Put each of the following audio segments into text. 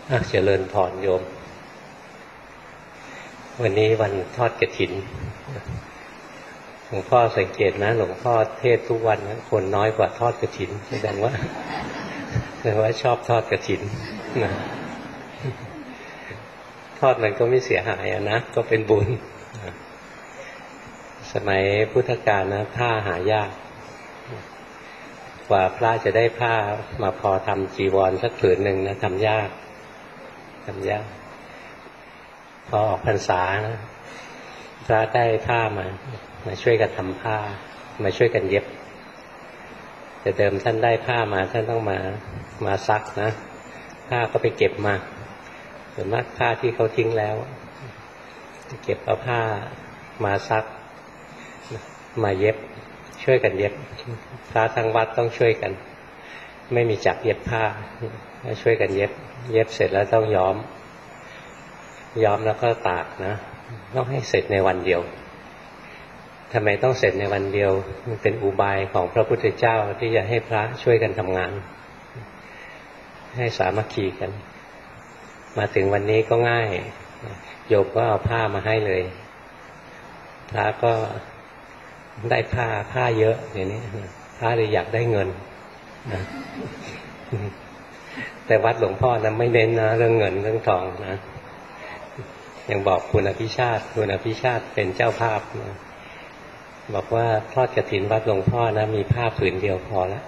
เจริญพรโยมวันนี้วันทอดกฐินหลวงพ่อสังเกตนะหลวงพ่อเทศทุกวันนะคนน้อยกว่าทอดกฐินแสดงว่าชอบทอดกฐินนะทอดมันก็ไม่เสียหายนะก็เป็นบุญสมัยพุทธกาลนะผ้าหายากกว่าพระจะได้ผ้ามาพอทำจีวรสักผืนหนึ่งนะทำยากพอออกพรรษานะพระได้ผ้ามาช่วยกันทำผ้ามาช่วยกันเย็บแต่เดิมท่านได้ผ้ามาท่านต้องมาซักนะผ้าก็ไปเก็บมาส่วนมากผ้าที่เขาทิ้งแล้วเก็บเอาผ้ามาซักมาเย็บช่วยกันเย็บพระทั้งวัดต้องช่วยกันไม่มีจักเย็บผ้าช่วยกันเย็บเสร็จแล้วต้องย้อมแล้วก็ตากนะต้องให้เสร็จในวันเดียวทำไมต้องเสร็จในวันเดียวมันเป็นอุบายของพระพุทธเจ้าที่จะให้พระช่วยกันทำงานให้สามัคคีกันมาถึงวันนี้ก็ง่ายโยมก็เอาผ้ามาให้เลยพระก็ได้ผ้าเยอะอย่างนี้พระเลยอยากได้เงินนะแต่วัดหลวงพ่อนะไม่เน้นนะเรื่องเงินเรื่องทองนะยังบอกคุณอภิชาติเป็นเจ้าภาพนะบอกว่าทอดกฐินวัดหลวงพ่อนะมีผ้าผืนเดียวพอแล้ว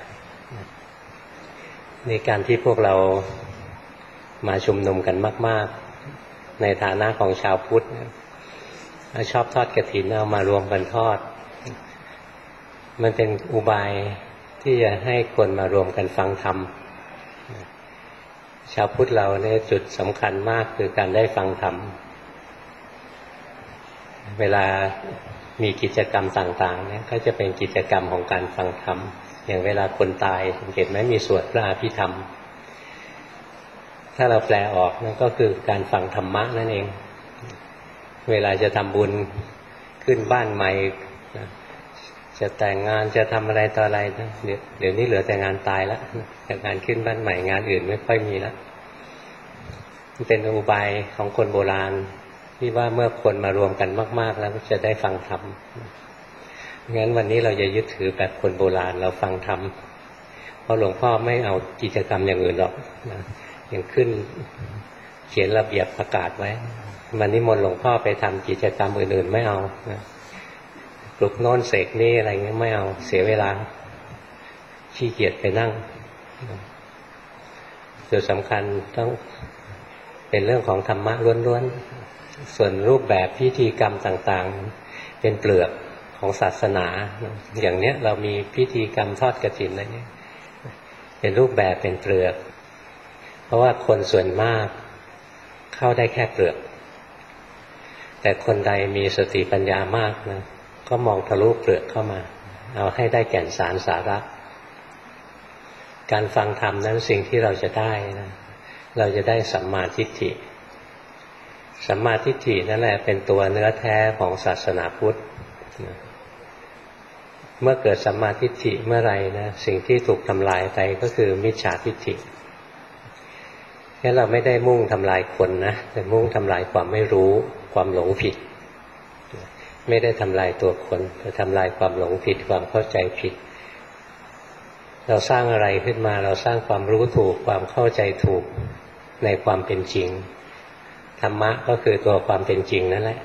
ในการที่พวกเรามาชุมนุมกันมากๆในฐานะของชาวพุทธชอบทอดกฐินเอามารวมกันทอดมันเป็นอุบายที่จะให้คนมารวมกันฟังธรรมชาวพุทธเราเนี่ยจุดสำคัญมากคือการได้ฟังธรรมเวลามีกิจกรรมต่างๆเนี่ยก็จะเป็นกิจกรรมของการฟังธรรมอย่างเวลาคนตายสังเกตไหมมีสวดพระอภิธรรมถ้าเราแปลออกนั่นก็คือการฟังธรรมะนั่นเองเวลาจะทำบุญขึ้นบ้านใหม่จะแต่งงานจะทำอะไรต่ออะไรนะเดี๋ยวนี้เหลือแต่งานตายแล้วแต่งานขึ้นบ้านใหม่งานอื่นไม่ค่อยมีแล้วมันเป็นอุบายของคนโบราณที่ว่าเมื่อคนมารวมกันมากๆแล้วจะได้ฟังธรรมงั้นวันนี้เราจะยึดถือแบบคนโบราณเราฟังธรรมเพราะหลวงพ่อไม่เอากิจกรรมอย่างอื่นหรอกนะอย่างขึ้นเขียนระเบียบประกาศไว้วันนี้มนต์หลวงพ่อไปทำกิจกรรมอื่นๆไม่เอานะปลุกโน้นเสกนี่อะไรเงี้ยไม่เอาเสียเวลาขี้เกียจไปนั่งจุดสำคัญต้องเป็นเรื่องของธรรมะล้วนๆส่วนรูปแบบพิธีกรรมต่างๆเป็นเปลือกของศาสนาอย่างเนี้ยเรามีพิธีกรรมทอดกฐินอะไรเนี้ยเป็นรูปแบบเป็นเปลือกเพราะว่าคนส่วนมากเข้าได้แค่เปลือกแต่คนใดมีสติปัญญามากนะก็มองทะลุเปลือกเข้ามาเอาให้ได้แก่นสารสาระการฟังธรรมนั้นสิ่งที่เราจะได้นะเราจะได้สัมมาทิฏฐิสัมมาทิฏฐินั่นแหละเป็นตัวเนื้อแท้ของศาสนาพุทธเมื่อเกิดสัมมาทิฏฐิเมื่อไรนะสิ่งที่ถูกทำลายไปก็คือมิจฉาทิฏฐิงั้นเราไม่ได้มุ่งทำลายคนนะแต่มุ่งทำลายความไม่รู้ความหลงผิดไม่ได้ทำลายตัวคนแต่ทำลายความหลงผิดความเข้าใจผิดเราสร้างอะไรขึ้นมาเราสร้างความรู้ถูกความเข้าใจถูกในความเป็นจริงธรรมะก็คือตัวความเป็นจริงนั่นแหละ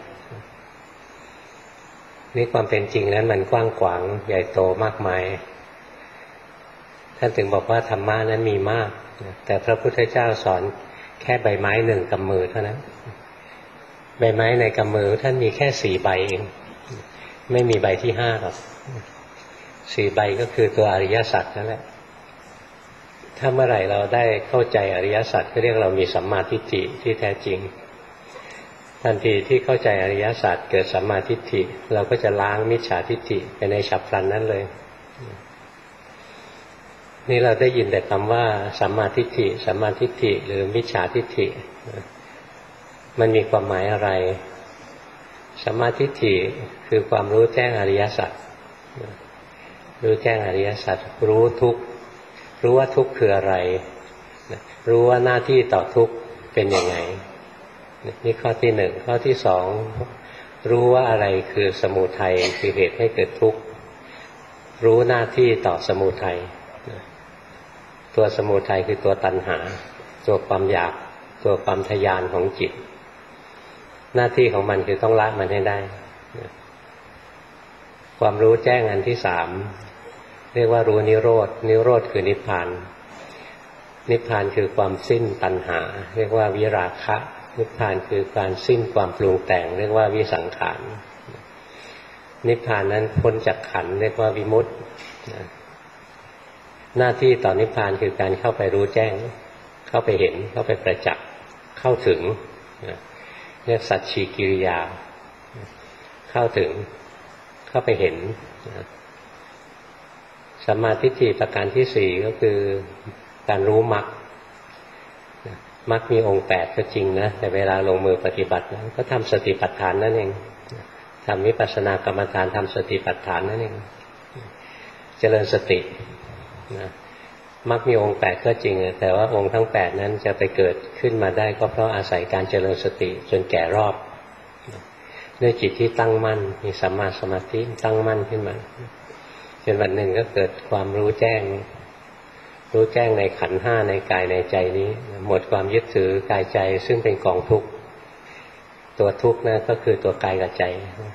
นี่ความเป็นจริงนั้นมันกว้างขวางใหญ่โตมากมายท่านถึงบอกว่าธรรมะนั้นมีมากแต่พระพุทธเจ้าสอนแค่ใบไม้หนึ่งกำมือเท่านั้นใบไม้ในกำมือท่านมีแค่4 ใบเองไม่มีใบที่5หรอก4 ใบก็คือตัวอริยสัจนั่นแหละถ้าเมื่อไหร่เราได้เข้าใจอริยสัจก็เรียกเรามีสัมมาทิฏฐิที่แท้จริงทันทีที่เข้าใจอริยสัจเกิดสัมมาทิฏฐิเราก็จะล้างมิจฉาทิฏฐิไปในฉับพลันนั้นเลยนี่เราได้ยินแต่คำว่าสัมมาทิฏฐิสัมมาทิฏฐิหรือมิจฉาทิฏฐิมันมีความหมายอะไรสัมมาทิฏฐิคือความรู้แจ้งอริยสัจรู้แจ้งอริยสัจรู้ทุกข์รู้ว่าทุกข์คืออะไรรู้ว่าหน้าที่ต่อทุกข์เป็นยังไงนี่ข้อที่หนึ่งข้อที่สองรู้ว่าอะไรคือสมุทัยคือเหตุให้เกิดทุกข์รู้หน้าที่ต่อสมุทัยตัวสมุทัยคือตัวตัณหาตัวความอยากตัวความทยานของจิตหน้าที่ของมันคือต้องละมันให้ได้ความรู้แจ้งอันที่สามเรียกว่ารู้นิโรธนิโรธคือนิพพานนิพพานคือความสิ้นตัณหาเรียกว่าวิราคะนิพพานคือการสิ้นความปรุงแต่งเรียกว่าวิสังขารนิพพานนั้นพ้นจากขันธ์เรียกว่าวิมุตติหน้าที่ต่อนิพพานคือการเข้าไปรู้แจ้งเข้าไปเห็นเข้าไปประจักษ์เข้าถึงเรียกสัจฉิกิริยาเข้าถึงเข้าไปเห็นสัมมาทิฏฐิประการที่สี่ก็คือการรู้มรรคมรรคมีองค์แปดก็จริงนะแต่เวลาลงมือปฏิบัติก็ทำสติปัฏฐานนั่นเองทำวิปัสสนากรรมฐานทำสติปัฏฐานนั่นเองเจริญสติมรรคมีองค์แปดก็จริงแต่ว่าองค์ทั้งแปดนั้นจะไปเกิดขึ้นมาได้ก็เพราะอาศัยการเจริญสติจนแก่รอบด้วยจิตที่ตั้งมั่นมีสัมมาสมาธิตั้งมั่นขึ้นมาจนวันหนึ่งก็เกิดความรู้แจ้งในขันธ์ห้าในกายในใจนี้หมดความยึดถือกายใจซึ่งเป็นกองทุกข์ตัวทุกข์นั่นก็คือตัวกายกับใจ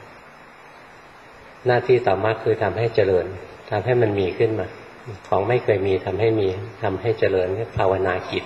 หน้าที่ต่อมาคือทำให้เจริญทำให้มันมีขึ้นมาของไม่เคยมีทำให้มีทำให้เจริญภาวนาจิต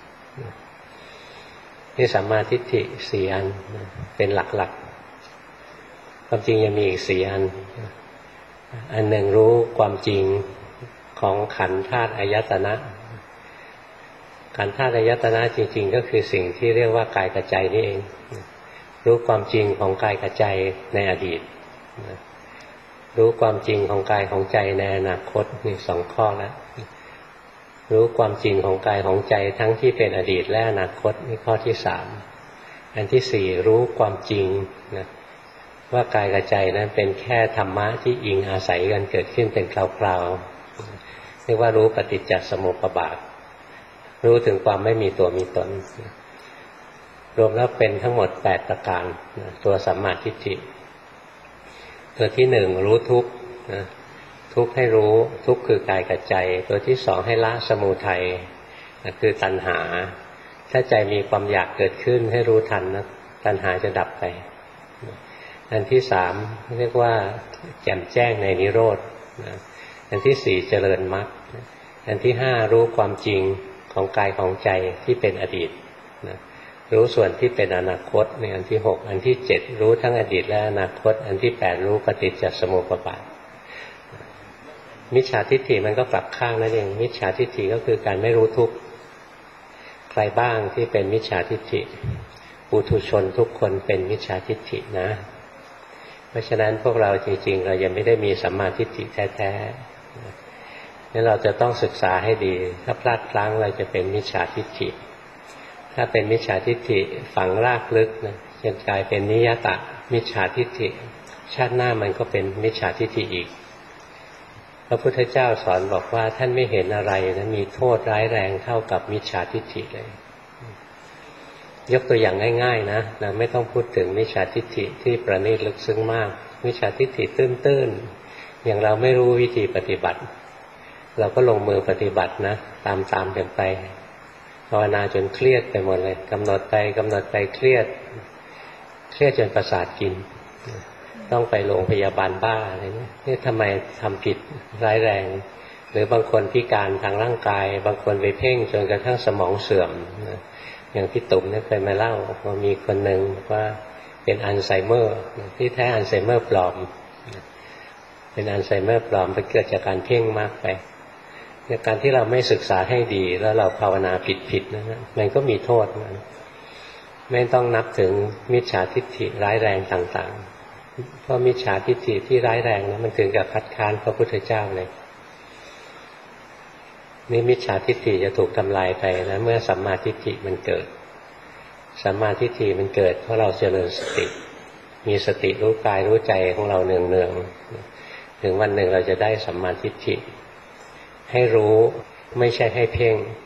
นี่สัมมาทิฏฐิสี่อันเป็นหลักๆความจริงยังมีอีกสี่อันหนึ่งรู้ความจริงของขันธ์ธาตุอายตนะขันธ์ธาตุอายตนะจริงๆก็คือสิ่งที่เรียกว่ากายกับใจนี่เองรู้ความจริงของกายกับใจในอดีตรู้ความจริงของกายของใจในอนาคตนี่สองข้อแล้วรู้ความจริงของกายของใจทั้งที่เป็นอดีตและอนาคตนี่ข้อที่สามอันที่สี่รู้ความจริงนะว่ากายกับใจนั้นเป็นแค่ธรรมะที่อิงอาศัยกันเกิดขึ้นเป็นคราวๆเรียกว่ารู้ปฏิจจสมุปบาทรู้ถึงความไม่มีตัวมีตนรวมแล้วเป็นทั้งหมด8ประการตัวสัมมาทิฏฐิตัวที่หนึ่งรู้ทุกข์ทุกข์ให้รู้ทุกข์คือกายกับใจตัวที่สองให้ละสมุทัยคือตัณหาถ้าใจมีความอยากเกิดขึ้นให้รู้ทันนะตัณหาจะดับไปอันที่สามเรียกว่าแจ่มแจ้งในนิโรธอันที่สี่เจริญมรรคอันที่ห้ารู้ความจริงของกายของใจที่เป็นอดีตรู้ส่วนที่เป็นอนาคตในอันที่หกอันที่เจ็ดรู้ทั้งอดีตและอนาคตอันที่แปดรู้ปฏิจจสมุปบาทมิจฉาทิฏฐิมันก็กลับข้างนั่นเองมิจฉาทิฏฐิก็คือการไม่รู้ทุกข์ใครบ้างที่เป็นมิจฉาทิฏฐิปุถุชนทุกคนเป็นมิจฉาทิฏฐินะเพราะฉะนั้นพวกเราจริงๆเรายังไม่ได้มีสัมมาทิฏฐิแท้ๆงั้นเราจะต้องศึกษาให้ดีถ้าพลาดพลั้งเราจะเป็นมิจฉาทิฏฐิถ้าเป็นมิจฉาทิฏฐิฝังรากลึกนะจนกลายเป็นนิยตะมิจฉาทิฏฐิชาติหน้ามันก็เป็นมิจฉาทิฏฐิอีกพระพุทธเจ้าสอนบอกว่าท่านไม่เห็นอะไรนะมีโทษร้ายแรงเท่ากับมิจฉาทิฏฐิเลยยกตัวอย่างง่ายๆนะเราไม่ต้องพูดถึงมิจฉาทิฏฐิที่ประณีตลึกซึ้งมากมิจฉาทิฏฐิตื้นๆอย่างเราไม่รู้วิธีปฏิบัติเราก็ลงมือปฏิบัตินะตามกันไปภาวนาจนเครียดไปหมดเลยกำหนดไปเครียดจนประสาทกินต้องไปโรงพยาบาลบ้าอะไรเนี่ยนี่ทำไมทำผิดร้ายแรงหรือบางคนพิการทางร่างกายบางคนไปเพ่งจนกระทั่งสมองเสื่อมอย่างพี่ตุ่มเนี่ยเคยมาเล่าว่ามีคนหนึ่งว่าเป็นอัลไซเมอร์ที่แท้อัลไซเมอร์ปลอมเป็นอัลไซเมอร์ปลอมไปเกิดจากการเพ่งมากไปในการที่เราไม่ศึกษาให้ดีแล้วเราภาวนาผิดนะมันก็มีโทษนะไม่ต้องนับถึงมิจฉาทิฏฐิร้ายแรงต่างๆเพราะมิจฉาทิฏฐิที่ร้ายแรงนะมันถึงกับคัดค้านพระพุทธเจ้าเลยนี่มิจฉาทิฏฐิจะถูกทำลายไปนะเมื่อสัมมาทิฏฐิมันเกิดสัมมาทิฏฐิมันเกิดเพราะเราเจริญสติมีสติรู้กายรู้ใจของเราเนืองๆถึงวันหนึ่งเราจะได้สัมมาทิฏฐิให้รู้ไม่ใช่ให้เพ่ง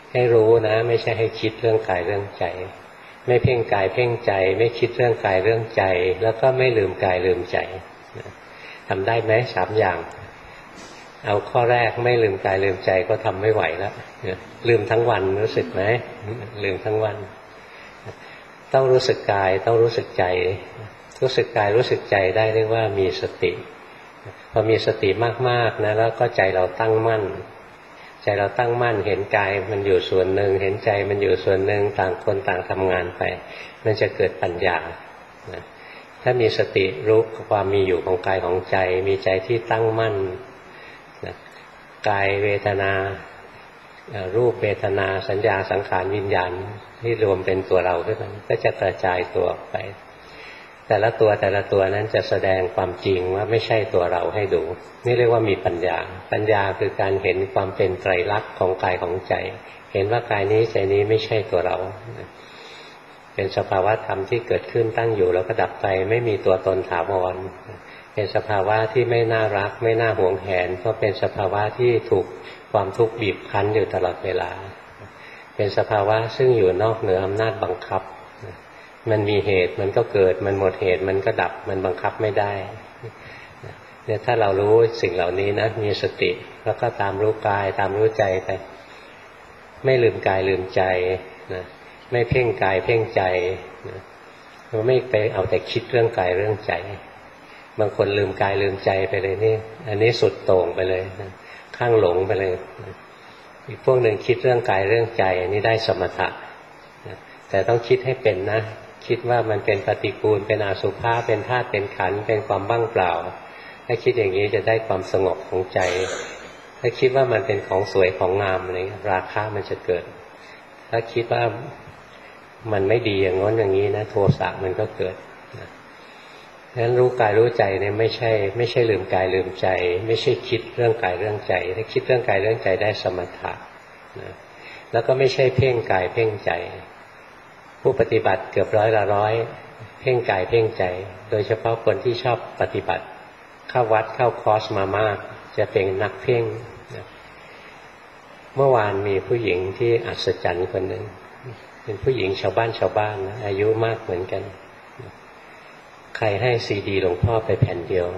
ให้รู้นะไม่ใช่ให้คิดเรื่องกายเรื่องใจไม่เพ่งกายเพ่งใจไม่คิดเรื่องกายเรื่องใจแล้วก็ไม่ลืมกายลืมใจทำได้ไหม3 อย่างเอาข้อแรกไม่ลืมกายลืมใจก็ทำไม่ไหวแล้วลืมทั้งวันรู้สึกไหมลืมทั้งวันต้องรู้สึกกายต้องรู้สึกใจรู้สึกกายรู้สึกใจได้เรียกว่ามีสติพอมีสติมากๆนะแล้วก็ใจเราตั้งมั่นใจเราตั้งมั่นเห็นกายมันอยู่ส่วนหนึ่งเห็นใจมันอยู่ส่วนหนึ่งต่างคนต่างทำงานไปมันจะเกิดปัญญานะถ้ามีสติรู้ความมีอยู่ของกายของใจมีใจที่ตั้งมั่นนะกายเวทนารูปเวทนาสัญญาสังขารวิญญาณที่รวมเป็นตัวเราขึ้นมาก็จะกระจายตัวออกไปแต่ละตัวนั้นจะแสดงความจริงว่าไม่ใช่ตัวเราให้ดูนี่เรียกว่ามีปัญญาปัญญาคือการเห็นความเป็นไตรลักษณ์ของกายของใจเห็นว่ากายนี้ใจนี้ไม่ใช่ตัวเราเป็นสภาวะธรรมที่เกิดขึ้นตั้งอยู่แล้วก็ดับไปไม่มีตัวตนถาวรเป็นสภาวะที่ไม่น่ารักไม่น่าหวงแหนเพราะเป็นสภาวะที่ถูกความทุกข์บีบคั้นอยู่ตลอดเวลาเป็นสภาวะซึ่งอยู่นอกเหนืออำนาจบังคับมันมีเหตุมันก็เกิดมันหมดเหตุมันก็ดับมันบังคับไม่ได้เนี่ยถ้าเรารู้สิ่งเหล่านี้นะมีสติแล้วก็ตามรู้กายตามรู้ใจไปไม่ลืมกายลืมใจนะไม่เพ่งกายเพ่งใจนะไม่ไปเอาแต่คิดเรื่องกายเรื่องใจบางคนลืมกายลืมใจไปเลยนี่อันนี้สุดโต่งไปเลยนะข้างหลงไปเลยนะอีกพวกหนึ่งคิดเรื่องกายเรื่องใจอันนี้ได้สมถะนะแต่ต้องคิดให้เป็นนะคิดว่ามันเป็นปฏิกูลเป็นอสุภะเป็นธาตุเป็นขันธ์เป็นความว่างเปล่าถ้าคิดอย่างนี้จะได้ความสงบของใจถ้าคิดว่ามันเป็นของสวยของงามอะไรราคะมันจะเกิดถ้าคิดว่ามันไม่ดีอย่างง้นอย่างนี้นะโทสะมันก็เกิดดังนั้นรู้กายรู้ใจเนี่ยไม่ใช่ลืมกายลืมใจไม่ใช่คิดเรื่องกายเรื่องใจถ้าคิดเรื่องกายเรื่องใจได้สมถะนะแล้วก็ไม่ใช่เพ่งกายเพ่งใจผู้ปฏิบัติเกือบ100%เพ่งกายเพ่งใจโดยเฉพาะคนที่ชอบปฏิบัติเข้าวัดเข้าคอร์สมามากจะเป็นนักเพ่งนะเมื่อวานมีผู้หญิงที่อัศจรรย์คนหนึ่งเป็นผู้หญิงชาวบ้านนะอายุมากเหมือนกันใครให้ซีดีหลวงพ่อไปแผ่นเดียว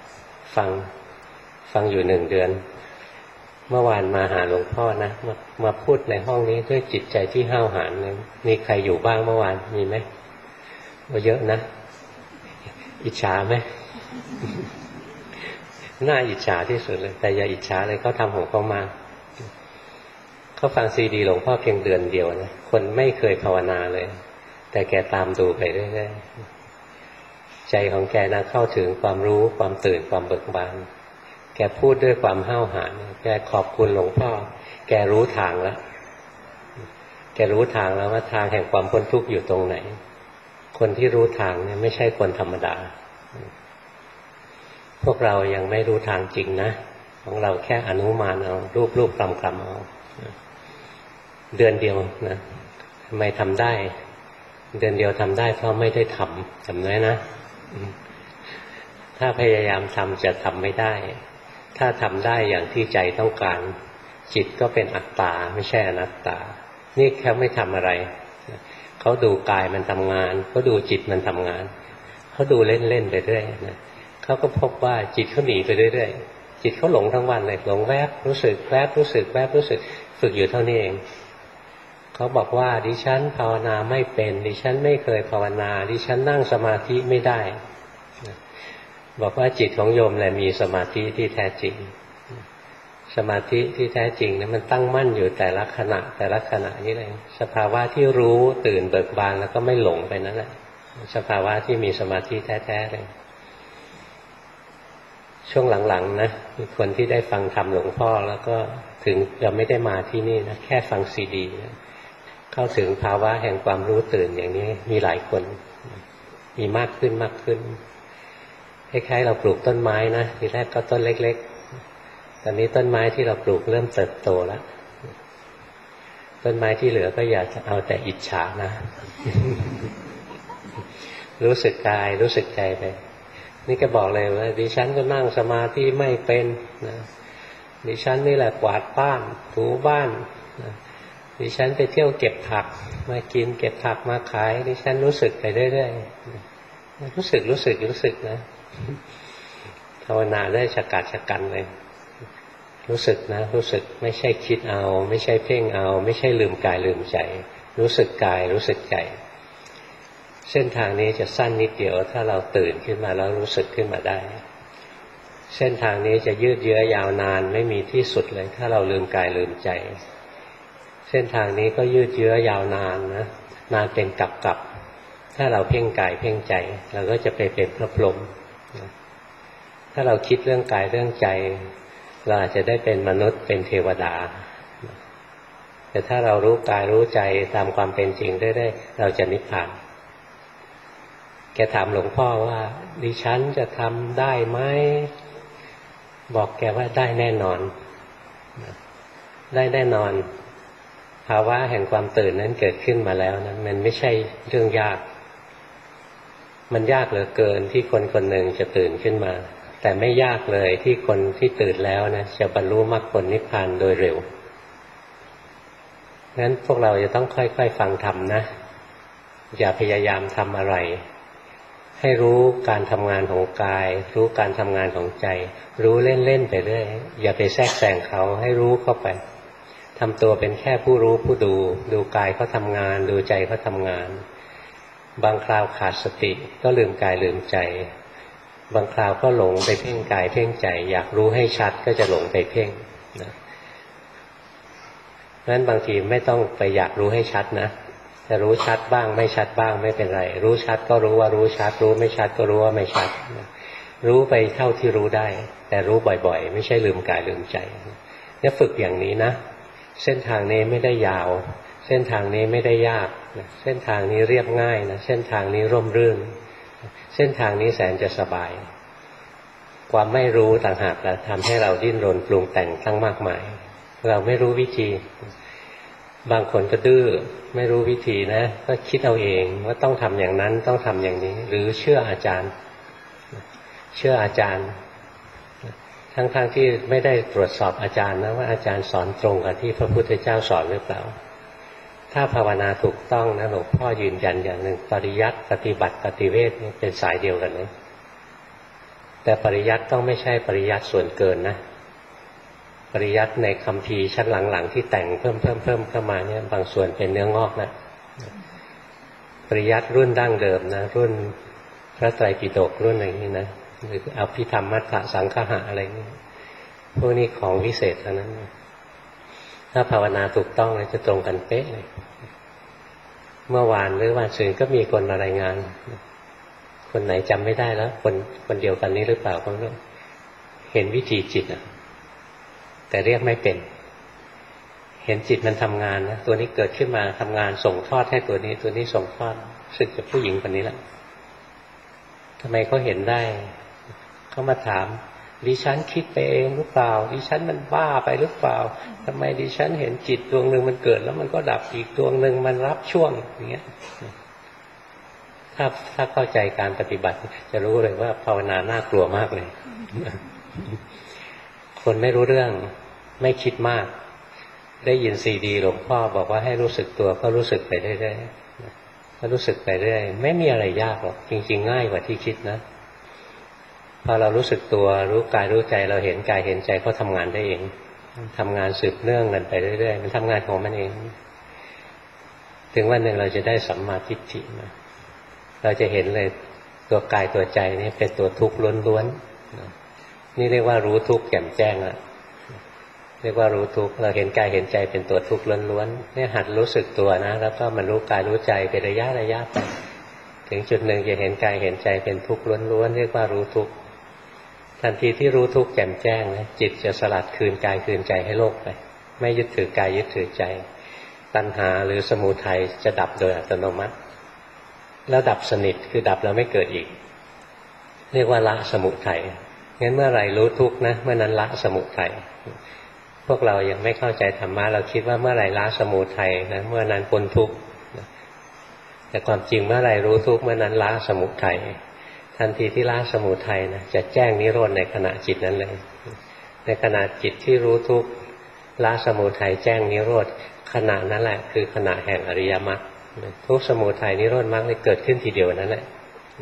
ฟังอยู่1 เดือนเมื่อวานมาหาหลวงพ่อนะมาพูดในห้องนี้ด้วยจิตใจที่ห้าวหาญเลยมีใครอยู่บ้างเมื่อวานมีไหมเยอะนะอิจฉาไหม น่าอิจฉาที่สุดเลยแต่อย่าอิจฉาเลยเขาทำของเขามาเขาฟังซีดีหลวงพ่อเพียงเดือนเดียวนะคนไม่เคยภาวนาเลยแต่แกตามดูไปเรื่อยๆใจของแกนะเข้าถึงความรู้ความตื่นความเบิกบานแกพูดด้วยความห้าวหาญแกขอบคุณหลวงพ่อแกรู้ทางแล้วว่าทางแห่งความพ้นทุกข์อยู่ตรงไหนคนที่รู้ทางเนี่ยไม่ใช่คนธรรมดาพวกเรายังไม่รู้ทางจริงนะของเราแค่อนุมานเอารูปคลำเอาเดือนเดียวนะทำไมทำได้เดือนเดียวทำได้เพราะไม่ได้ทำจำไว้นะถ้าพยายามทำจะทำไม่ได้ถ้าทำได้อย่างที่ใจต้องการจิตก็เป็นอัตตาไม่ใช่อนัตตานี่เขาไม่ทำอะไรเขาดูกายมันทำงานเขาดูจิตมันทำงานเขาดูเล่นๆไปเรื่อยนะเขาก็พบว่าจิตเขาหนีไปเรื่อยๆจิตเขาหลงทั้งวันเลยหลงแวบรู้สึกแวบรู้สึกแวบรู้สึกฝึกอยู่เท่านี้เองเขาบอกว่าดิฉันภาวนาไม่เป็นดิฉันไม่เคยภาวนาดิฉันนั่งสมาธิไม่ได้บอกว่าจิตของโยมแหละมีสมาธิที่แท้จริงสมาธิที่แท้จริงเนี่ยมันตั้งมั่นอยู่แต่ละขณะนี้เลยสภาวะที่รู้ตื่นเบิกบานแล้วก็ไม่หลงไปนั่นแหละสภาวะที่มีสมาธิแท้ๆเลยช่วงหลังๆนะมีคนที่ได้ฟังธรรมหลวงพ่อแล้วก็ถึงจะไม่ได้มาที่นี่นะแค่ฟังซีดีนะเข้าถึงภาวะแห่งความรู้ตื่นอย่างนี้มีหลายคนมีมากขึ้นคล้ายๆเราปลูกต้นไม้นะทีแรกก็ต้นเล็กๆตอนนี้ต้นไม้ที่เราปลูกเริ่มเติบโตแล้วต้นไม้ที่เหลือก็อยากจะเอาแต่อิจฉานะ รู้สึกกายรู้สึกใจไปนี่ก็บอกเลยว่าดิฉันก็นั่งสมาธิไม่เป็นนะดิฉันนี่แหละกวาดบ้านถูบ้านนะดิฉันไปเที่ยวเก็บผักมากินเก็บผักมาขายดิฉันรู้สึกไปเรื่อยๆรู้สึกนะภาวนาได้ฉกาจฉกันเลยรู้สึกนะรู้สึกไม่ใช่คิดเอาไม่ใช่เพ่งเอาไม่ใช่ลืมกายลืมใจรู้สึกกายรู้สึกใจเส้นทางนี้จะสั้นนิดเดียวถ้าเราตื่นขึ้นมาแล้วรู้สึกขึ้นมาได้เส้นทางนี้จะยืดเยื้อยาวนานไม่มีที่สุดเลยถ้าเราลืมกายลืมใจเส้นทางนี้ก็ยืดเยื้อยาวนานนะนานเป็นกับถ้าเราเพ่งกายเพ่งใจเราก็จะไปเป็นพระพรหมถ้าเราคิดเรื่องกายเรื่องใจเราอาจจะได้เป็นมนุษย์เป็นเทวดาแต่ถ้าเรารู้กายรู้ใจตามความเป็นจริงได้เราจะนิพพานแกถามหลวงพ่อว่าดิฉันจะทำได้ไหมบอกแกว่าได้แน่นอนได้แน่นอนภาวะแห่งความตื่นนั้นเกิดขึ้นมาแล้วนะมันไม่ใช่เรื่องยากมันยากเหลือเกินที่คนคนหนึ่งจะตื่นขึ้นมาแต่ไม่ยากเลยที่คนที่ตื่นแล้วนะจะบรรลุมรรคผลนิพพานโดยเร็วงั้นพวกเราจะต้องค่อยๆฟังธรรมนะอย่าพยายามทำอะไรให้รู้การทำงานของกายรู้การทำงานของใจรู้เล่นๆไปเรื่อยอย่าไปแทรกแซงเขาให้รู้เข้าไปทำตัวเป็นแค่ผู้รู้ผู้ดูกายเขาทำงานดูใจเขาทำงานบางคราวขาดสติก็ลืมกายลืมใจบางคราวก็หลงไปเพ่งกายเพ่งใจอยากรู้ให้ชัดก็จะหลงไปเพ่งนะงั้นบางทีไม่ต้องไปอยากรู้ให้ชัดนะจะรู้ชัดบ้างไม่ชัดบ้างไม่เป็นไรรู้ชัดก็รู้ว่ารู้ชัดรู้ไม่ชัดก็รู้ว่าไม่ชัดรู้ไปเท่าที่รู้ได้แต่รู้บ่อยๆไม่ใช่ลืมกายลืมใจเนี่ยฝึกอย่างนี้นะเส้นทางนี้ไม่ได้ยาวเส้นทางนี้ไม่ได้ยากเส้นทางนี้เรียบง่ายนะเส้นทางนี้ร่มรื่นเส้นทางนี้แสนจะสบายความไม่รู้ต่างหากแหละทำให้เราดิ้นรนปรุงแต่งทั้งมากมายเราไม่รู้วิธีบางคนก็ดื้อไม่รู้วิธีนะก็คิดเอาเองว่าต้องทำอย่างนั้นต้องทำอย่างนี้หรือเชื่ออาจารย์ทั้งที่ไม่ได้ตรวจสอบอาจารย์นะว่าอาจารย์สอนตรงกับที่พระพุทธเจ้าสอนหรือเปล่าถ้าภาวนาถูกต้องนะหลวงพ่อยืนยันอย่างหนึ่งปริยัติปฏิบัติปฏิเวทนี่เป็นสายเดียวกันเลยแต่ปริยัติต้องไม่ใช่ปริยัติส่วนเกินนะปริยัติในคัมภีร์ชั้นหลังๆที่แต่งเพิ่มเข้ามาเนี่ยบางส่วนเป็นเนื้องอกนะปริยัติรุ่นดั้งเดิมนะรุ่นพระไตรปิฎกรุ่นอะไรนี้นะหรืออภิธรรมมัทธสังฆะอะไรนี่พวกนี้ของวิเศษเท่านั้นถ้าภาวนาถูกต้องเลยจะตรงกันเป๊ะเลยเมื่อวานหรือวันศุกร์ก็มีคนมารายงานคนไหนจำไม่ได้แล้วคนเดียวกันนี้หรือเปล่าก็ไม่รู้เห็นวิธีจิตอ่ะแต่เรียกไม่เป็นเห็นจิตมันทำงานนะตัวนี้เกิดขึ้นมาทำงานส่งทอดให้ตัวนี้ส่งทอดซึ่งจะผู้หญิงคนนี้แหละทำไมเขาเห็นได้เขามาถามดิฉันคิดไปเองหรือเปล่าดิฉันมันบ้าไปหรือเปล่าทำไมดิฉันเห็นจิตดวงหนึ่งมันเกิดแล้วมันก็ดับอีกดวงหนึ่งมันรับช่วงอย่างเงี้ยถ้าเข้าใจการปฏิบัติจะรู้เลยว่าภาวนาน่ากลัวมากเลยคนไม่รู้เรื่องไม่คิดมากได้ยินซีดีหลวงพ่อบอกว่าให้รู้สึกตัวก็รู้สึกไปเรื่อยๆก็รู้สึกไปเรื่อยไม่มีอะไรยากหรอกจริงๆง่ายกว่าที่คิดนะพอเรารู้สึกตัวรู้กายรู้ใจเราเห็นกายเห็นใจเขาทำงานได้เองทำงานสืบเนื่องกันไปเรื่อยๆมันทำงานของมันเองถึงวันหนึ่งเราจะได้สัมมาทิฏฐิมาเราจะเห็นเลยตัวกายตัวใจนี่เป็นตัวทุกข์ล้วนๆนี่เรียกว่ารู้ทุกข์แจ่มแจ้งอะเรียกว่ารู้ทุกข์เราเห็นกายเห็นใจเป็นตัวทุกข์ล้วนๆเนี่ยหัดรู้สึกตัวนะแล้วก็มันรู้กายรู้ใจเป็นระยะไปถึงจุดหนึ่งจะเห็นกายเห็นใจเป็นทุกข์ล้วนๆเรียกว่ารู้ทุกข์ทันทีที่รู้ทุกข์แจ่มแจ้งนะจิตจะสลัดคืนกายคืนใจให้โลกไปไม่ยึดถือกายยึดถือใจตัณหาหรือสมุทัยจะดับโดยอัตโนมัติแล้วดับสนิทคือดับแล้วไม่เกิดอีกเรียกว่าละสมุทัยงั้นเมื่อไหร่รู้ทุกข์นะเมื่อนั้นละสมุทัยพวกเรายังไม่เข้าใจธรรมะเราคิดว่าเมื่อไหร่ละสมุทัยนะเมื่อนั้นพ้นทุกข์แต่ความจริงเมื่อไหร่รู้ทุกข์เมื่อนั้นละสมุทัยทันทีที่ละสมุทัยนะจะแจ้งนิโรธในขณะจิตนั้นเลยในขณะจิตที่รู้ทุกข์ละสมุทัยแจ้งนิโรธขณะนั้นแหละคือขณะแห่งอริยมรรคทุกสมุทัยนิโรธมรรคเลยเกิดขึ้นทีเดียวนั้นแหละ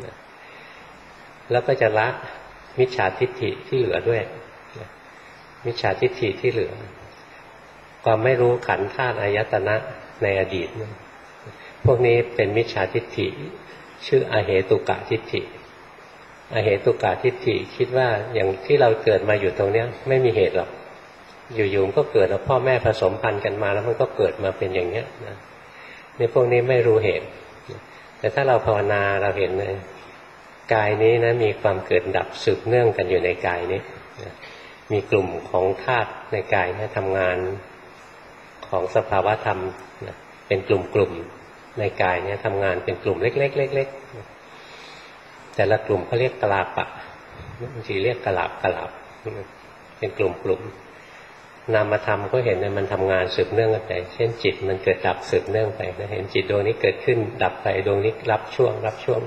แล้วก็จะละมิจฉาทิฏฐิที่เหลือด้วยมิจฉาทิฏฐิที่เหลือความไม่รู้ขันธ์ธาตุอายตนะในอดีตพวกนี้เป็นมิจฉาทิฏฐิชื่ออเหตุกะทิฏฐิอเหตุกะทิฏฐิคิดว่าอย่างที่เราเกิดมาอยู่ตรงนี้ไม่มีเหตุหรอกอยู่ๆก็เกิดแล้วพ่อแม่ผสมพันธุ์กันมาแล้วมันก็เกิดมาเป็นอย่างนี้นะนี่พวกนี้ไม่รู้เหตุแต่ถ้าเราภาวนาเราเห็นเลยกายนี้นะมีความเกิดดับสืบเนื่องกันอยู่ในกายนี้มีกลุ่มของธาตุในกายนะทำงานของสภาวะธรรมนะเป็นกลุ่มๆในกายเนี่ยทำงานเป็นกลุ่มเล็กๆเล็กๆแต่ละกลุ่มเขาเรียกกลาปะบางทีเรียกกลาบเป็นกลุ่มนามธรรมก็เห็นเลยมันทำงานสืบเนื่องกันไปเช่นจิตมันเกิดดับสืบเนื่องไปนะเห็นจิตดวงนี้เกิดขึ้นดับไปดวงนี้รับช่วง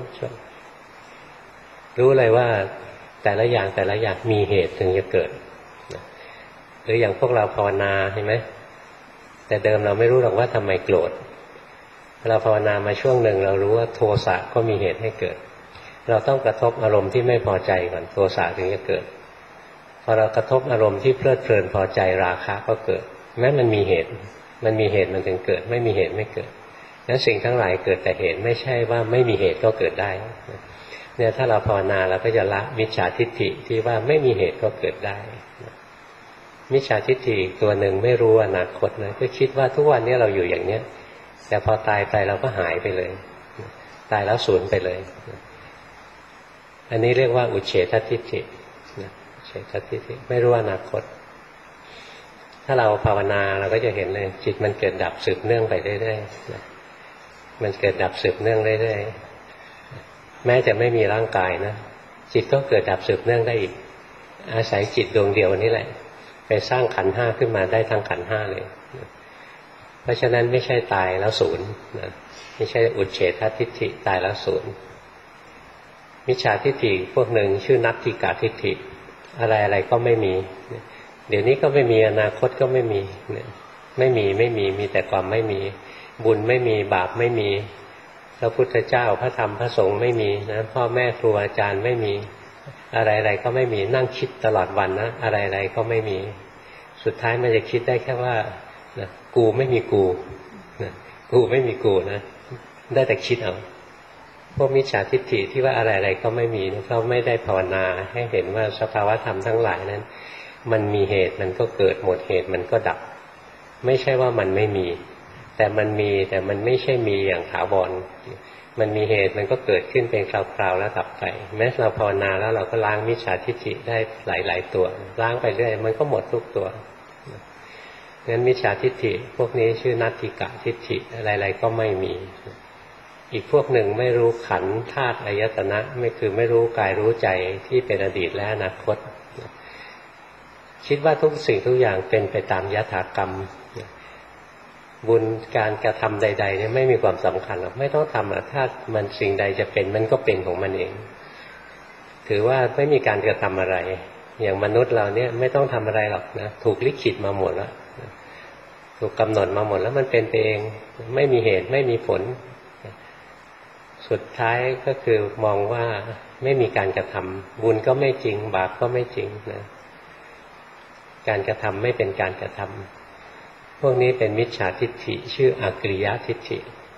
รู้เลยว่าแต่ละอย่างมีเหตุถึงจะเกิดหรืออย่างพวกเราภาวนาเห็นไหมแต่เดิมเราไม่รู้หรอกว่าทำไมโกรธเราภาวนามาช่วงหนึ่งเรารู้ว่าโทสะก็มีเหตุให้เกิดเราต้องกระทบอารมณ์ที่ไม่พอใจก่อนโทสะถึงจะเกิดพอเรากระทบอารมณ์ที่เพลิดเพลินพอใจราคะก็เกิดแม้มันมีเหตุมันถึงเกิดไม่มีเหตุไม่เกิดนั้นสิ่งทั้งหลายเกิดแต่เหตุไม่ใช่ว่าไม่มีเหตุก็เกิดได้เนี่ยถ้าเราภาวนาเราก็จะละมิจฉาทิฏฐิที่ว่าไม่มีเหตุก็เกิดได้มิจฉาทิฏฐิตัวหนึ่งไม่รู้อนาคตนะก็คิดว่าทุกวันนี้เราอยู่อย่างเนี้ยแต่พอตายไปเราก็หายไปเลยตายแล้วสูญไปเลยอันนี้เรียกว่าอุเฉททิฏฐิอุเฉททิฏฐิไม่รู้อนาคตถ้าเราภาวนาเราก็จะเห็นเลยจิตมันเกิดดับสืบเนื่องไปเรื่อยๆมันเกิดดับสืบเนื่องเรื่อยๆแม้จะไม่มีร่างกายนะจิตก็เกิดดับสืบเนื่องได้อีกอาศัยจิตดวงเดียวนี่แหละไปสร้างขันธ์ห้าขึ้นมาได้ทั้งขันธ์ห้าเลยเพราะฉะนั้นไม่ใช่ตายแล้วศูนย์นะไม่ใช่อุเฉททิฏฐิตายแล้วศูนย์มิจฉาทิฏฐิพวกหนึ่งชื่อนัตถิกาทิฏฐิอะไรก็ไม่มีเดี๋ยวนี้ก็ไม่มีอนาคตก็ไม่มีไม่มีแต่ความไม่มีบุญไม่มีบาปไม่มีพระพุทธเจ้าพระธรรมพระสงฆ์ไม่มีนะพ่อแม่ครูอาจารย์ไม่มีอะไรก็ไม่มีนั่งคิดตลอดวันนะอะไรก็ไม่มีสุดท้ายมันจะคิดได้แค่ว่านะกูไม่มีกูนะกูไม่มีกูนะได้แต่คิดเอาพวกมิจฉาทิฏฐิที่ว่าอะไรก็ไม่มีเขาไม่ได้ภาวนาให้เห็นว่าสภาวะธรรมทั้งหลายนั้นมันมีเหตุมันก็เกิดหมดเหตุมันก็ดับไม่ใช่ว่ามันไม่มีแต่มันมีแต่มันไม่ใช่มีอย่างถาวรมันมีเหตุมันก็เกิดขึ้นเป็นคราวๆแล้วดับไปแม้เราภาวนาแล้วเราก็ล้างมิจฉาทิฏฐิได้หลายๆตัวล้างไปเรื่อยมันก็หมดทุกตัวงั้นมิจฉาทิฏฐิพวกนี้ชื่อนัตถิกะทิฏฐิอะไรก็ไม่มีอีกพวกหนึ่งไม่รู้ขันธ์ธาตุอายตนะไม่รู้กายรู้ใจที่เป็นอดีตและอนาคตคิดว่าทุกสิ่งทุกอย่างเป็นไปตามยถากรรมบุญการกระทำใดๆเนี่ยไม่มีความสำคัญหรอกไม่ต้องทำถ้ามันสิ่งใดจะเป็นมันก็เป็นของมันเองถือว่าไม่มีการกระทำอะไรอย่างมนุษย์เราเนี่ยไม่ต้องทำอะไรหรอกนะถูกลิขิตมาหมดแล้วถูกกำหนดมาหมดแล้วมันเป็นไปเองไม่มีเหตุไม่มีผลสุดท้ายก็คือมองว่าไม่มีการกระทำบุญก็ไม่จริงบาปก็ไม่จริงนะการกระทำไม่เป็นการกระทำพวกนี้เป็นมิจฉาทิฏฐิชื่ออกริยทิฏฐิ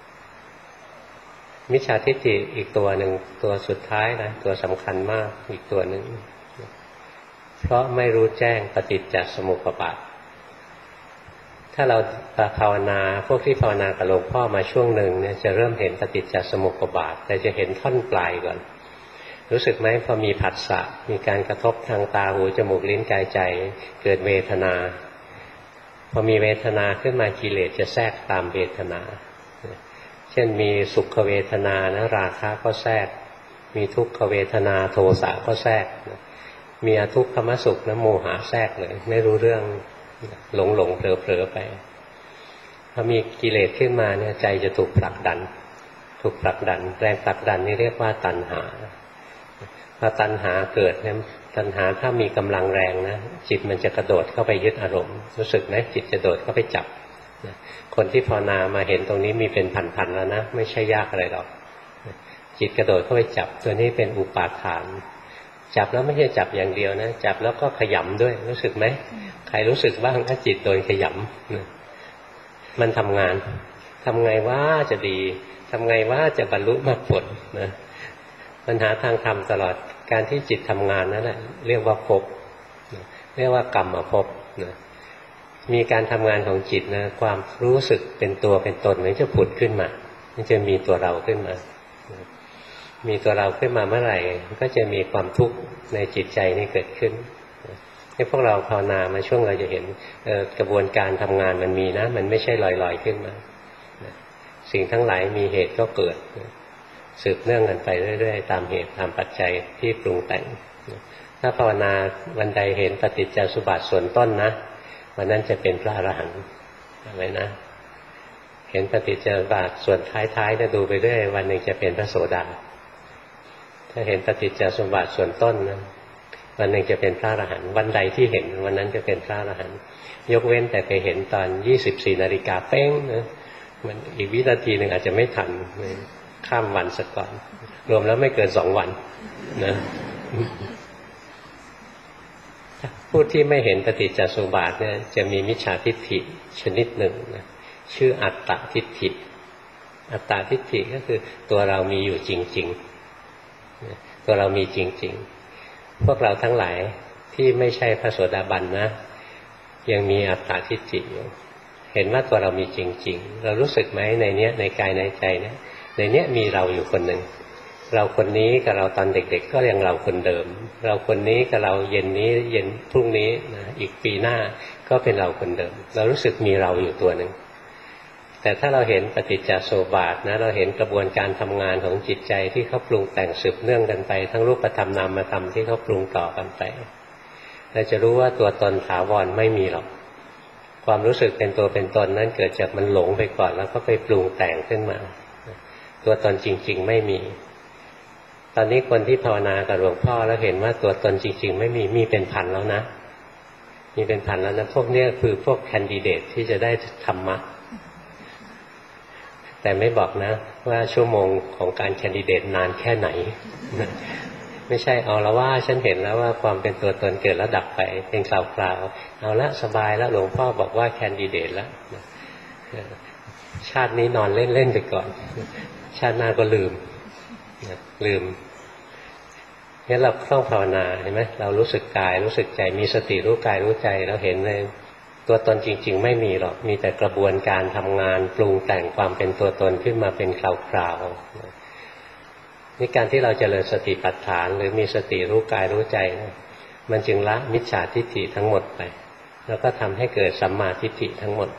มิจฉาทิฏฐิอีกตัวหนึ่งตัวสุดท้ายนะตัวสำคัญมากอีกตัวหนึ่งเพราะไม่รู้แจ้งปฏิจจสมุปบาทถ้าเราภาวนาพวกที่ภาวนากับหลวงพ่อมาช่วงหนึ่งเนี่ยจะเริ่มเห็นปฏิจจสมุปบาทแต่จะเห็นท่อนปลายก่อนรู้สึกไหมพอมีผัสสะมีการกระทบทางตาหูจมูกลิ้นกายใจเกิดเวทนาพอมีเวทนาขึ้นมากิเลสจะแทรกตามเวทนาเช่นมีสุขเวทนานะราคะก็แทรกมีทุกขเวทนาโทสะก็แทรกมีอทุกขมสุขนะโมหะแทรกเลยไม่รู้เรื่องหลงเผลอไปพอมีกิเลสขึ้นมาเนี่ยใจจะถูกผลักดันแรงผลักดันนี่เรียกว่าตัณหาพอตัณหาเกิดเนี่ยตัณหาถ้ามีกำลังแรงนะจิตมันจะกระโดดเข้าไปยึดอารมณ์รู้สึกไหมจิตจะโดดเข้าไปจับคนที่ภาวนามาเห็นตรงนี้มีเป็นพันๆแล้วนะไม่ใช่ยากอะไรหรอกจิตกระโดดเข้าไปจับตัวนี้เป็นอุปาทานจับแล้วไม่ใช่จับอย่างเดียวนะจับแล้วก็ขยำด้วยรู้สึกไหมใครรู้สึกบ้างถ้าจิตโดนขยำมันทำงานทำไงว่าจะดีทำไงว่าจะบรรลุมรรคผลนะปัญหาทางธรรมตลอดการที่จิตทำงานนั่นแหละเรียกว่าภพเรียกว่ากรรมภพนะมีการทำงานของจิตนะความรู้สึกเป็นตัวเป็นตนมันจะผุดขึ้นมามันจะมีตัวเราขึ้นมามีตัวเราขึ้นมาเมื่อไหร่ก็จะมีความทุกข์ในจิตใจนี่เกิดขึ้นให้พวกเราภาวนามาช่วงเราจะเห็นกระบวนการทำงานมันมีนะมันไม่ใช่ลอยๆขึ้นมาสิ่งทั้งหลายมีเหตุก็เกิดสืบเนื่องกันไปเรื่อยๆตามเหตุตามปัจจัยที่ปรุงแต่งถ้าภาวนาวันใดเห็นปฏิจจสมุปบาทส่วนต้นนะวันนั้นจะเป็นพระอรหันต์อะไรนะเห็นปฏิจจสมุปบาทส่วนท้ายๆจะดูไปเรื่อยวันหนึ่งจะเป็นพระโสดาถ้าเห็นปฏิจจสมุปบาทส่วนต้นนะวันหนึ่งจะเป็นพระอรหันต์วันใดที่เห็นวันนั้นจะเป็นพระอรหันต์ยกเว้นแต่ไปเห็นตอน24 นาฬิกาเป้งนะมันอีกวินาทีหนึ่งอาจจะไม่ทันข้ามวันสักก่อนรวมแล้วไม่เกิน2 วันนะผู้ที่ไม่เห็นปฏิจจสมุปบาทเนี่ยจะมีมิจฉาทิฏฐิชนิดหนึ่งนะชื่ออัตตทิฏฐิอัตตทิฏฐิก็คือตัวเรามีอยู่จริงๆตัวเรามีจริงๆพวกเราทั้งหลายที่ไม่ใช่พระโสดาบันนะยังมีอัตตทิฏฐิอยู่เห็นว่าตัวเรามีจริงๆเรารู้สึกไหมในเนี้ยในกายในใจเนี่ยในเนี้ยมีเราอยู่คนหนึ่งเราคนนี้กับเราตอนเด็กๆก็ยังเราคนเดิมเราคนนี้กับเราเย็นนี้เย็นพรุ่งนี้นะอีกปีหน้าก็เป็นเราคนเดิมเรารู้สึกมีเราอยู่ตัวหนึ่งแต่ถ้าเราเห็นปฏิจจสมุปบาทนะเราเห็นกระบวนการทำงานของจิตใจที่เขาปรุงแต่งสืบเนื่องกันไปทั้งรูปธรรมนามธรรมที่เขาปรุงต่อกันไปเราจะรู้ว่าตัวตนถาวรไม่มีหรอกความรู้สึกเป็นตัวเป็นตนนั้นเกิดจากมันหลงไปก่อนแล้วก็ไปปรุงแต่งขึ้นมาตัวตนจริงๆไม่มีตอนนี้คนที่ภาวนากับหลวงพ่อแล้วเห็นว่าตัวตนจริงๆไม่มีเป็นพันแล้วนะมีเป็นพันแล้วนะพวกนี้คือพวกแคนดิเดตที่จะได้ธรรมะแต่ไม่บอกนะว่าชั่วโมงของการแคนดิเดตนานแค่ไหนไม่ใช่เอาละว่าฉันเห็นแล้วว่าความเป็นตัวตนเกิดแล้วดับไปเป็นคราวๆเอาละสบายแล้วหลวงพ่อบอกว่าแคนดิเดตแล้วชาตินี้นอนเล่นๆไปก่อนชาติหน้าก็ลืมงั้นเราต้องภาวนาเห็นไหมเรารู้สึกกายรู้สึกใจมีสติรู้กายรู้ใจเราเห็นเลยตัวตนจริงๆไม่มีหรอกมีแต่กระบวนการทำงานปรุงแต่งความเป็นตัวตนขึ้นมาเป็นคราวๆนี่การที่เราเจริญสติปัฏฐานหรือมีสติรู้กายรู้ใจมันจึงละมิจฉาทิฏฐิทั้งหมดไปแล้วก็ทำให้เกิดสัมมาทิฏฐิทั้งหมด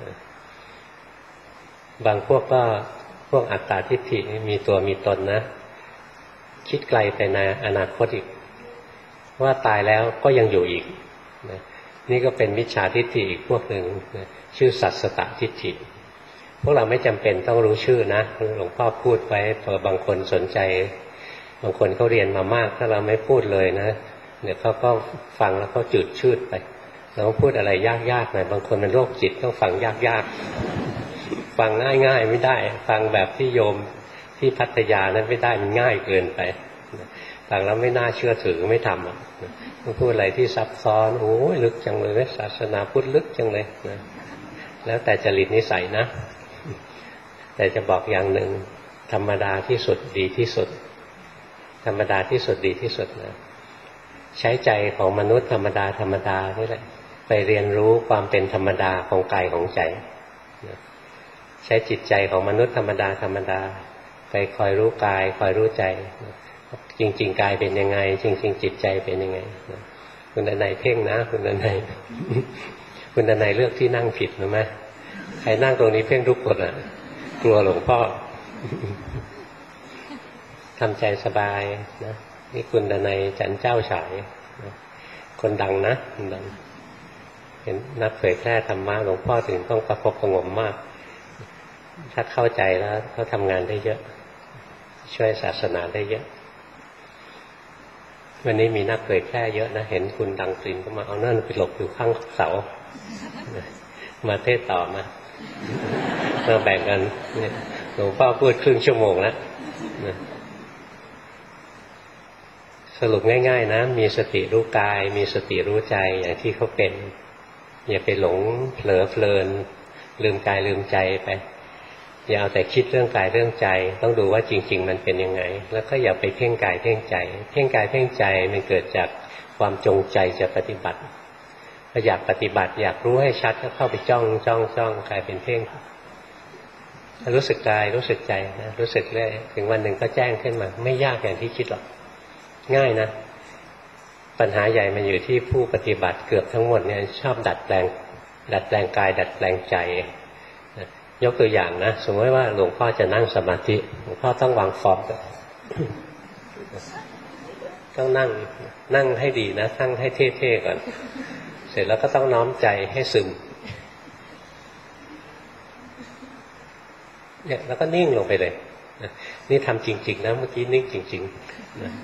บางพวกก็พวกอัตตาทิฏฐิมีตัวมีตนนะคิดไกลไปในอนาคตอีกว่าตายแล้วก็ยังอยู่อีกนี่ก็เป็นมิจฉาทิฏฐิอีกพวกหนึ่งชื่อสัสสตทิฏฐิพวกเราไม่จำเป็นต้องรู้ชื่อนะหลวงพ่อพูดไว้พอบางคนสนใจบางคนเขาเรียนมามากถ้าเราไม่พูดเลยนะเดี๋ยวเขาก็ฟังแล้วก็จืดชืดไปเราต้องพูดอะไรยากๆหน่อยบางคนเป็นโรคจิตต้องฟังยากๆฟังง่ายๆไม่ได้ฟังแบบที่โยมที่พัทยานั้นไม่ได้มันง่ายเกินไปฟังแล้วไม่น่าเชื่อถือไม่ทำต้องพูดอะไรที่ซับซ้อนโอ้ยลึกจังเลยศาสนาพุทธลึกจังเลยนะแล้วแต่จริตนิสัยนะแต่จะบอกอย่างหนึ่งธรรมดาที่สุดดีที่สุดธรรมดาที่สุดดีที่สุดนะใช้ใจของมนุษย์ธรรมดาธรรมดานี่แหละไปเรียนรู้ความเป็นธรรมดาของกายของใจใช้จิตใจของมนุษย์ธรรมดาธรรมดาไปคอยรู้กายคอยรู้ใจจริงๆกายเป็นยังไงจริงๆจิตใจเป็นยังไงคุณดนัยเพ่งนะคุณดนัยคุณดนัยเลือกที่นั่งผิดหรือไหมใครนั่งตรงนี้เพ่งทุกคนอ่ะกลัวหลวงพ่อทำใจสบายนะนี่คุณดนัยจันเจ้าฉายคนดังนะคนดังเห็นนักเผยแพร่ธรรมะหลวงพ่อถึงต้องประคบประงมมากถ้าเข้าใจแล้วเขาทำงานได้เยอะช่วยศาสนาได้เยอะวันนี้มีนักเผยแพร่เยอะนะเห็นคุณดังตรินก็มาเอานั่นไปหลบอยู่ข้างเสามาเทศต่อมาแบ่งกันหลวงพ่อพูดครึ่งชั่วโมงแล้วสรุปง่ายๆนะมีสติรู้กายมีสติรู้ใจอย่างที่เขาเป็นอย่าไปหลงเผลอเพลินลืมกายลืมใจไปอย่าเอาแต่คิดเรื่องกายเรื่องใจต้องดูว่าจริงๆมันเป็นยังไงแล้วก็อย่าไปเพ่งกายเพ่งใจเพ่งกายเพ่งใจมันเกิดจากความจงใจจะปฏิบัติพออยากปฏิบัติอยากรู้ให้ชัดก็เข้าไปจ้องกลายเป็นเพ่งรู้สึกกายรู้สึกใจนะรู้สึกเรื่อยถึงวันหนึ่งก็แจ้งขึ้นมาไม่ยากอย่างที่คิดหรอกง่ายนะปัญหาใหญ่มันอยู่ที่ผู้ปฏิบัติเกือบทั้งหมดเนี่ยชอบดัดแปลงกายดัดแปลงใจยกตัวอย่างนะสมมติว่าหลวงพ่อจะนั่งสมาธิหลวงพ่อต้องวางฟอร์มก่อนต้องนั่งให้ดีนะนั่งให้เท่ๆก่อนเสร็จแล้วก็ต้องน้อมใจให้ซึมเนี่ยแล้วก็นิ่งลงไปเลยนี่ทำจริงๆนะเมื่อกี้นิ่งจริงๆนะ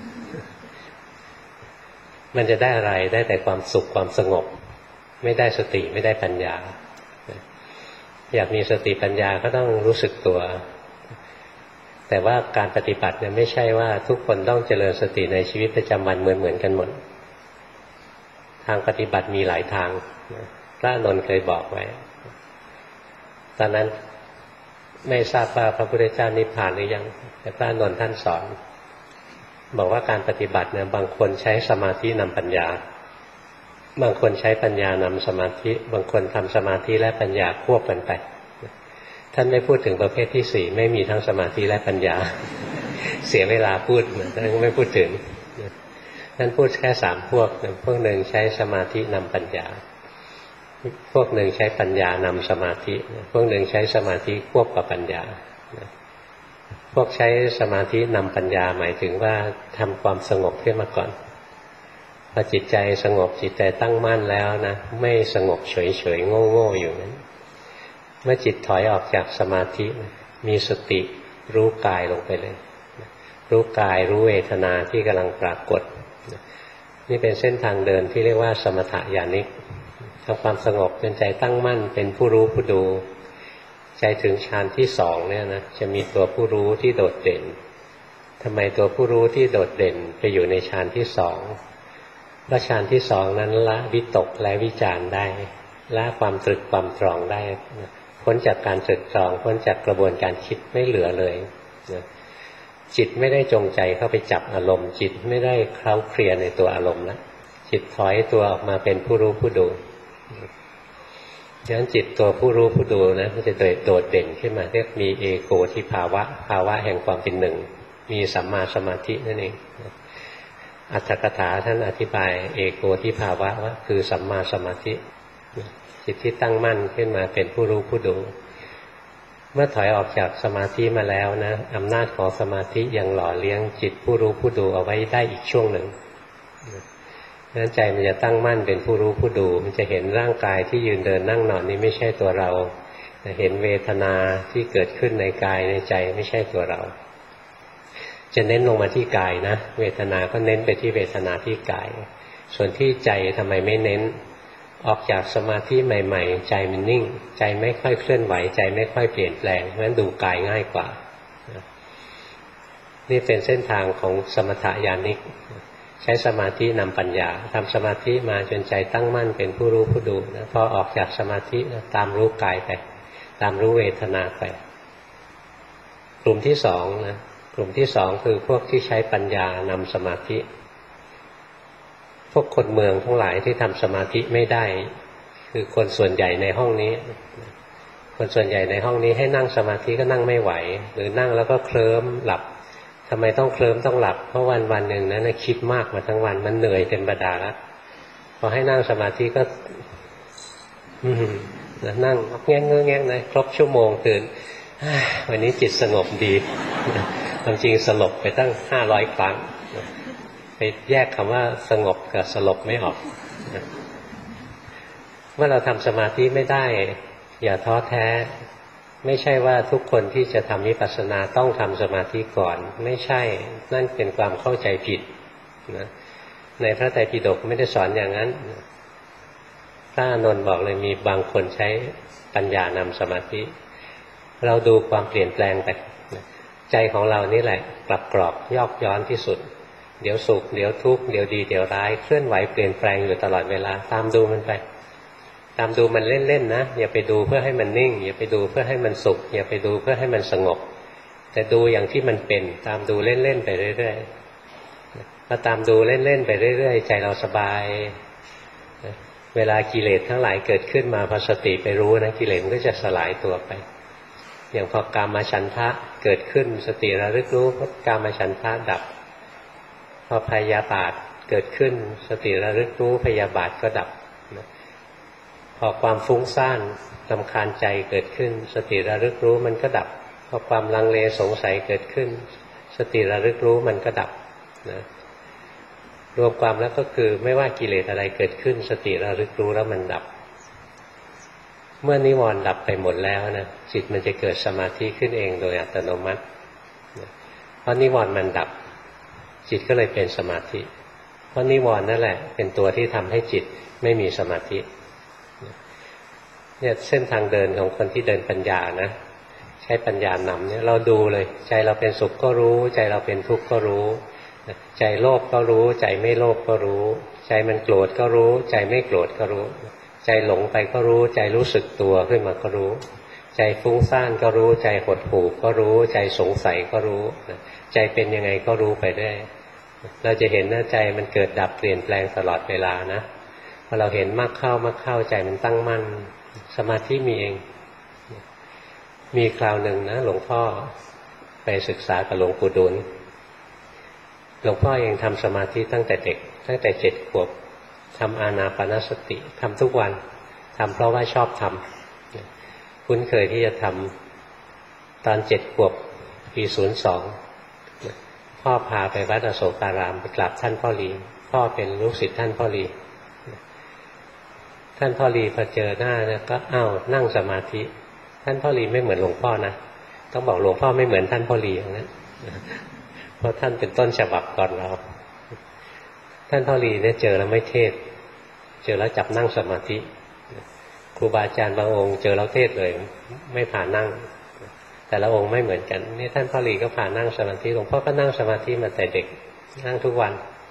มันจะได้อะไรได้แต่ความสุขความสงบไม่ได้สติไม่ได้ปัญญาอยากมีสติปัญญาก็ต้องรู้สึกตัวแต่ว่าการปฏิบัติเนี่ยไม่ใช่ว่าทุกคนต้องเจริญสติในชีวิตประจำวันเหมือนกันหมดทางปฏิบัติมีหลายทางพระอานนท์เคยบอกไว้ตอนนั้นไม่ทราบว่าพระพุทธเจ้านิพพานหรือยังแต่พระอานนท์ท่านสอนบอกว่าการปฏิบัติเนี่ยบางคนใช้สมาธินำปัญญาบางคนใช้ปัญญานำสมาธิบางคนทำสมาธิและปัญญาควบกันไปท่านไม่พูดถึงประเภทที่สี่ไม่มีทั้งสมาธิและปัญญาเสียเวลาพูดท่านก็ไม่พูดถึงท่านพูดแค่3พวกหนึ่งใช้สมาธินำปัญญาพวกหนึ่งใช้ปัญญานำสมาธิพวกหนึ่งใช้สมาธิควบกับปัญญาพวกใช้สมาธินำปัญญาหมายถึงว่าทำความสงบขึ้นมาก่อนพอจิตใจสงบจิตใจตั้งมั่นแล้วนะไม่สงบเฉยๆโง่ๆอยู่นั้นเมื่อจิตถอยออกจากสมาธิมีสติรู้กายลงไปเลยรู้กายรู้เวทนาที่กำลังปรากฏนี่เป็นเส้นทางเดินที่เรียกว่าสมถญาณิกทำความสงบจนใจตั้งมั่นเป็นผู้รู้ผู้ดูใจถึงฌานที่2เนี่ยนะจะมีตัวผู้รู้ที่โดดเด่นทำไมตัวผู้รู้ที่โดดเด่นไปอยู่ในฌานที่2เพราะฌานที่2นั้นละวิตกและวิจารได้ละความตรึกความตรองได้พ้นจากการตรึกตรองพ้นจากกระบวนการคิดไม่เหลือเลยจิตไม่ได้จงใจเข้าไปจับอารมณ์จิตไม่ได้เคล้าเคลียในตัวอารมณ์แล้วจิตถอยตัวออกมาเป็นผู้รู้ผู้ดูฉะนั้นจิตตัวผู้รู้ผู้ดูนะมันจะโดดเด่นขึ้นมาเรียกมีเอโกทิภาวะแห่งความเป็นหนึ่งมีสัมมาสมาธินั่นเองอัตถกถาท่านอธิบายเอโกทิภาวะว่าคือสัมมาสมาธิจิตที่ตั้งมั่นขึ้นมาเป็นผู้รู้ผู้ดูเมื่อถอยออกจากสมาธิมาแล้วนะอำนาจของสมาธิยังหล่อเลี้ยงจิตผู้รู้ผู้ดูเอาไว้ได้อีกช่วงหนึ่งนั้นใจมันจะตั้งมั่นเป็นผู้รู้ผู้ดูมันจะเห็นร่างกายที่ยืนเดินนั่งนอนนี้ไม่ใช่ตัวเราเห็นเวทนาที่เกิดขึ้นในกายในใจไม่ใช่ตัวเราจะเน้นลงมาที่กายนะเวทนาก็เน้นไปที่เวทนาที่กายส่วนที่ใจทำไมไม่เน้นออกจากสมาธิใหม่ๆใจมันนิ่งใจไม่ค่อยเคลื่อนไหวใจไม่ค่อยเปลี่ยนแปลงเพราะฉะนั้นดูกายง่ายกว่านี่เป็นเส้นทางของสมถญาณิกใช้สมาธินำปัญญาทำสมาธิมาจนใจตั้งมั่นเป็นผู้รู้ผู้ดูนะพอออกจากสมาธินะตามรู้กายไปตามรู้เวทนาไปกลุ่มที่สองนะกลุ่มที่สองคือพวกที่ใช้ปัญญานำสมาธิพวกคนเมืองทั้งหลายที่ทำสมาธิไม่ได้คือคนส่วนใหญ่ในห้องนี้คนส่วนใหญ่ในห้องนี้ให้นั่งสมาธิก็นั่งไม่ไหวหรือนั่งแล้วก็เคลิ้มหลับทำไมต้องเคลิ้มต้องหลับเพราะวันหนึ่งนั้นคิดมากมาทั้งวันมันเหนื่อยเต็มบดาแล้วพอให้นั่งสมาธิก็นั่งแง่งๆนะครบชั่วโมงตื่นวันนี้จิตสงบดีความจริงสลบไปตั้ง500 ครั้งไปแยกคำว่าสงบกับสลบไม่ออกเมื่อเราทำสมาธิไม่ได้อย่าท้อแท้ไม่ใช่ว่าทุกคนที่จะทำวิปัสสนาต้องทำสมาธิก่อนไม่ใช่นั่นเป็นความเข้าใจผิดนะในพระไตรปิฎกไม่ได้สอนอย่างนั้นพระอานนท์บอกเลยมีบางคนใช้ปัญญานำสมาธิเราดูความเปลี่ยนแปลงไปใจของเรานี่แหละกลับกรอกยอกย้อนที่สุดเดี๋ยวสุขเดี๋ยวทุกข์เดี๋ยวดีเดี๋ยวร้ายเคลื่อนไหวเปลี่ยนแปลงอยู่ตลอดเวลาตามดูมันไปตามดูมันเล่นๆนะอย่าไปดูเพื่อให้มันนิ่งอย่าไปดูเพื่อให้มันสุขอย่าไปดูเพื่อให้มันสงบแต่ดูอย่างที่มันเป็นตามดูเล่นๆไปเรื่อยๆพอตามดูเล่นๆไปเรื่อยๆใจเราสบายเวลากิเลสทั้งหลายเกิดขึ้นมาพอสติไปรู้นะกิเลสมันก็จะสลายตัวไปอย่างพอกามฉันทะเกิดขึ้นสติระลึกรู้พอกามฉันทะดับพอพยาบาทเกิดขึ้นสติระลึกรู้พยาบาทก็ดับพอความฟุ้งซ่านรำคาญใจเกิดขึ้นสติระลึกรู้มันก็ดับพอความลังเลสงสัยเกิดขึ้นสติระลึกรู้มันก็ดับนะรวมความแล้วก็คือไม่ว่ากิเลสอะไรเกิดขึ้นสติระลึกรู้แล้วมันดับเมื่อนิวรณ์ดับไปหมดแล้วนะจิตมันจะเกิดสมาธิขึ้นเองโดยอัตโนมัติเพราะนิวรณ์มันดับจิตก็เลยเป็นสมาธิเพราะนิวรณ์นั่นแหละเป็นตัวที่ทำให้จิตไม่มีสมาธิเนี่ยเส้นทางเดินของคนที่เดินปัญญานะใช้ปัญญานำเนี่ยเราดูเลยใจเราเป็นสุขก็รู้ใจเราเป็นทุกข์ก็รู้ใจโลภก็รู้ใจไม่โลภก็รู้ใจมันโกรธก็รู้ใจไม่โกรธก็รู้ใจหลงไปก็รู้ใจรู้สึกตัวขึ้นมาก็รู้ใจฟุ้งซ่านก็รู้ใจหดหู่ก็รู้ใจสงสัยก็รู้ใจเป็นยังไงก็รู้ไปได้เราจะเห็นว่าใจมันเกิดดับเปลี่ยนแปลงตลอดเวลานะพอเราเห็นมากเข้าใจมันตั้งมั่นสมาธิมีเองมีคราวหนึ่งนะหลวงพ่อไปศึกษากับหลวงปู่ดูลหลวงพ่อเองทำสมาธิตั้งแต่เด็กตั้งแต่7 ขวบทำอานาปานสติทำทุกวันทำเพราะว่าชอบทำคุ้นเคยที่จะทำตอน7 ขวบปี02พ่อพาไปวัดอโศการามไปกราบท่านพ่อลีพ่อเป็นลูกศิษย์ท่านพ่อลีท่านพ่อลีพอเจอหน้านะก็นั่งสมาธิท่านพ่อลีไม่เหมือนหลวงพ่อนะต้องบอกหลวงพ่อไม่เหมือนท่านพ่อลีอย่างนั้นเพราะท่านเป็นต้นฉบับก่อนเราท่านพ่อลีเนี่ยเจอแล้วไม่เทศเจอแล้วจับนั่งสมาธิครูบาอาจารย์บางองค์เจอแล้วเทศเลยไม่ผ่านั่งแต่ละองค์ไม่เหมือนกันนี่ท่านพ่อลีก็ผ่านั่งสมาธิหลวงพ่อก็นั่งสมาธิมาแต่เด็กนั่งทุกวัน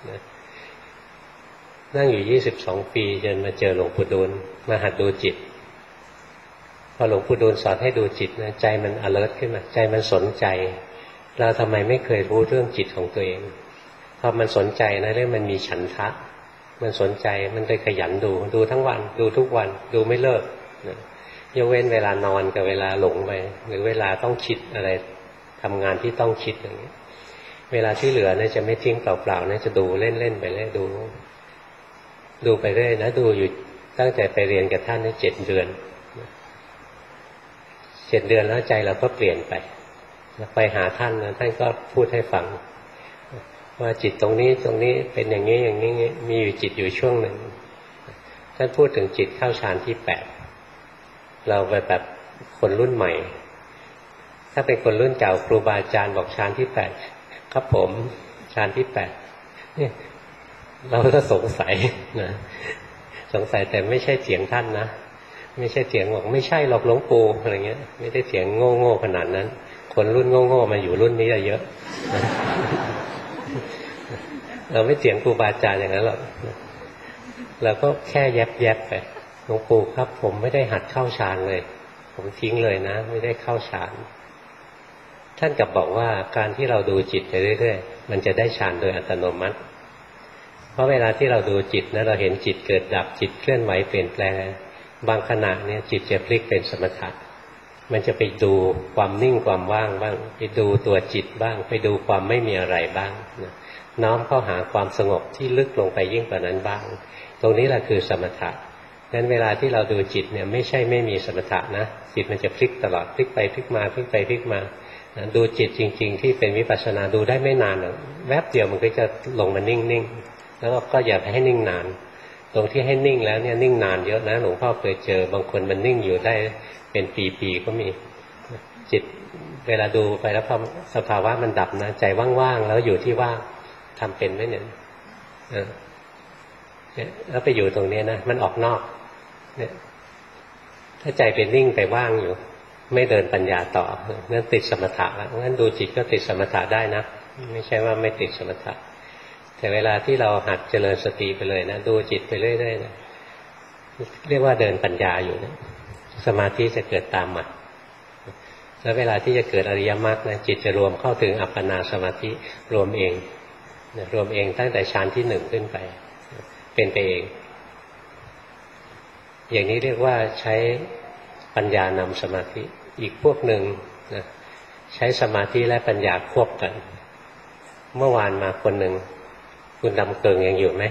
นั่งอยู่22 ปีจนมาเจอหลวงปู่ดูลมาหัดดูจิตพอหลวงปู่ดูลสอนให้ดูจิตนะใจมัน alert ขึ้นมาใจมันสนใจเราทำไมไม่เคยรู้เรื่องจิตของตัวเองพอมันสนใจนะเรื่องมันมีฉันทะมันสนใจมันเลยขยันดูทั้งวันดูทุกวันดูไม่เลิกนะยกเว้นเวลานอนกับเวลาหลงไปหรือเวลาต้องคิดอะไรทำงานที่ต้องคิดอย่างนี้เวลาที่เหลือเนี่ยจะไม่ทิ้งเปล่าๆนะจะดูเล่นๆไปเรื่อยดูไปเรื่อยนะดูอยู่ตั้งแต่ไปเรียนกับท่านนี่7 เดือน7 เดือนแล้วใจเราก็เปลี่ยนไปหาท่านนะท่านก็พูดให้ฟังว่าจิตตรงนี้เป็นอย่างนี้อย่างนี้มีอยู่จิตอยู่ช่วงหนึ่งท่านพูดถึงจิตเข้าฌานที่8เราแบบคนรุ่นใหม่ถ้าเป็นคนรุ่นเก่าครูบาอาจารย์บอกฌานที่8ครับผมฌานที่8นี่เราก็สงสัยนะสงสัยแต่ไม่ใช่เสียงท่านนะไม่ใช่เสียงบอกไม่ใช่หรอกหลวงปู่อะไรเงี้ยไม่ได้เสียงโง่ขนาดนั้นคนรุ่นโง่มาอยู่รุ่นนี้เยอะเราไม่เสียงครูบาอาจารย์อย่างนั้นหรอกเราก็แค่แยบไปหลวงปู่ครับผมไม่ได้หัดเข้าฌานเลยผมทิ้งเลยนะไม่ได้เข้าฌานท่านกลับบอกว่าการที่เราดูจิตไปเรื่อยๆมันจะได้ฌานโดยอัตโนมัติเพราะเวลาที่เราดูจิตนะเราเห็นจิตเกิดดับจิตเคลื่อนไหวเปลี่ยนแปลงบางขณะเนี่ยจิตจะพลิกเป็นสมถะมันจะไปดูความนิ่งความว่างบ้างไปดูตัวจิตบ้างไปดูความไม่มีอะไรบ้างน้อมเข้าหาความสงบที่ลึกลงไปยิ่งกว่านั้นบ้างตรงนี้แหละคือสมถะนั้นเวลาที่เราดูจิตเนี่ยไม่ใช่ไม่มีสมถะนะจิตมันจะพลิกตลอดพลิกไปพลิกมาพลิกไปพลิกมาดูจิตจริงๆที่เป็นวิปัสสนาดูได้ไม่นานหรอกแวบเดียวมันก็จะลงมานิ่งๆแล้วก็อย่าให้นิ่งนานตรงที่ให้นิ่งแล้วเนี่ยนิ่งนานเยอะนะหลวงพ่อเคยเจอบางคนมันนิ่งอยู่ได้เป็นปีๆก็มีจิตเวลาดูไปแล้วพอสภาวะมันดับนะใจว่างๆแล้วอยู่ที่ว่างทำเป็นไหมเนี่ยเนี่ยแล้วไปอยู่ตรงนี้นะมันออกนอกเนี่ยถ้าใจเป็นนิ่งไปว่างอยู่ไม่เดินปัญญาต่อนั่นติดสมถะแล้วงั้นดูจิตก็ติดสมถะได้นะไม่ใช่ว่าไม่ติดสมถะแต่เวลาที่เราหัดเจริญสติไปเลยนะดูจิตไปเรื่อยๆนะเรียกว่าเดินปัญญาอยู่นะสมาธิจะเกิดตามมาแล้วเวลาที่จะเกิดอริยมรรคนะจิตจะรวมเข้าถึงอัปปนาสมาธิรวมเองรวมเองตั้งแต่ฌานที่หนึ่งขึ้นไปเป็นไปเองอย่างนี้เรียกว่าใช้ปัญญานำสมาธิอีกพวกหนึ่งนะใช้สมาธิและปัญญาควบกันเมื่อวานมาคนหนึ่งคุณดำเกิงยังอยู่ไหม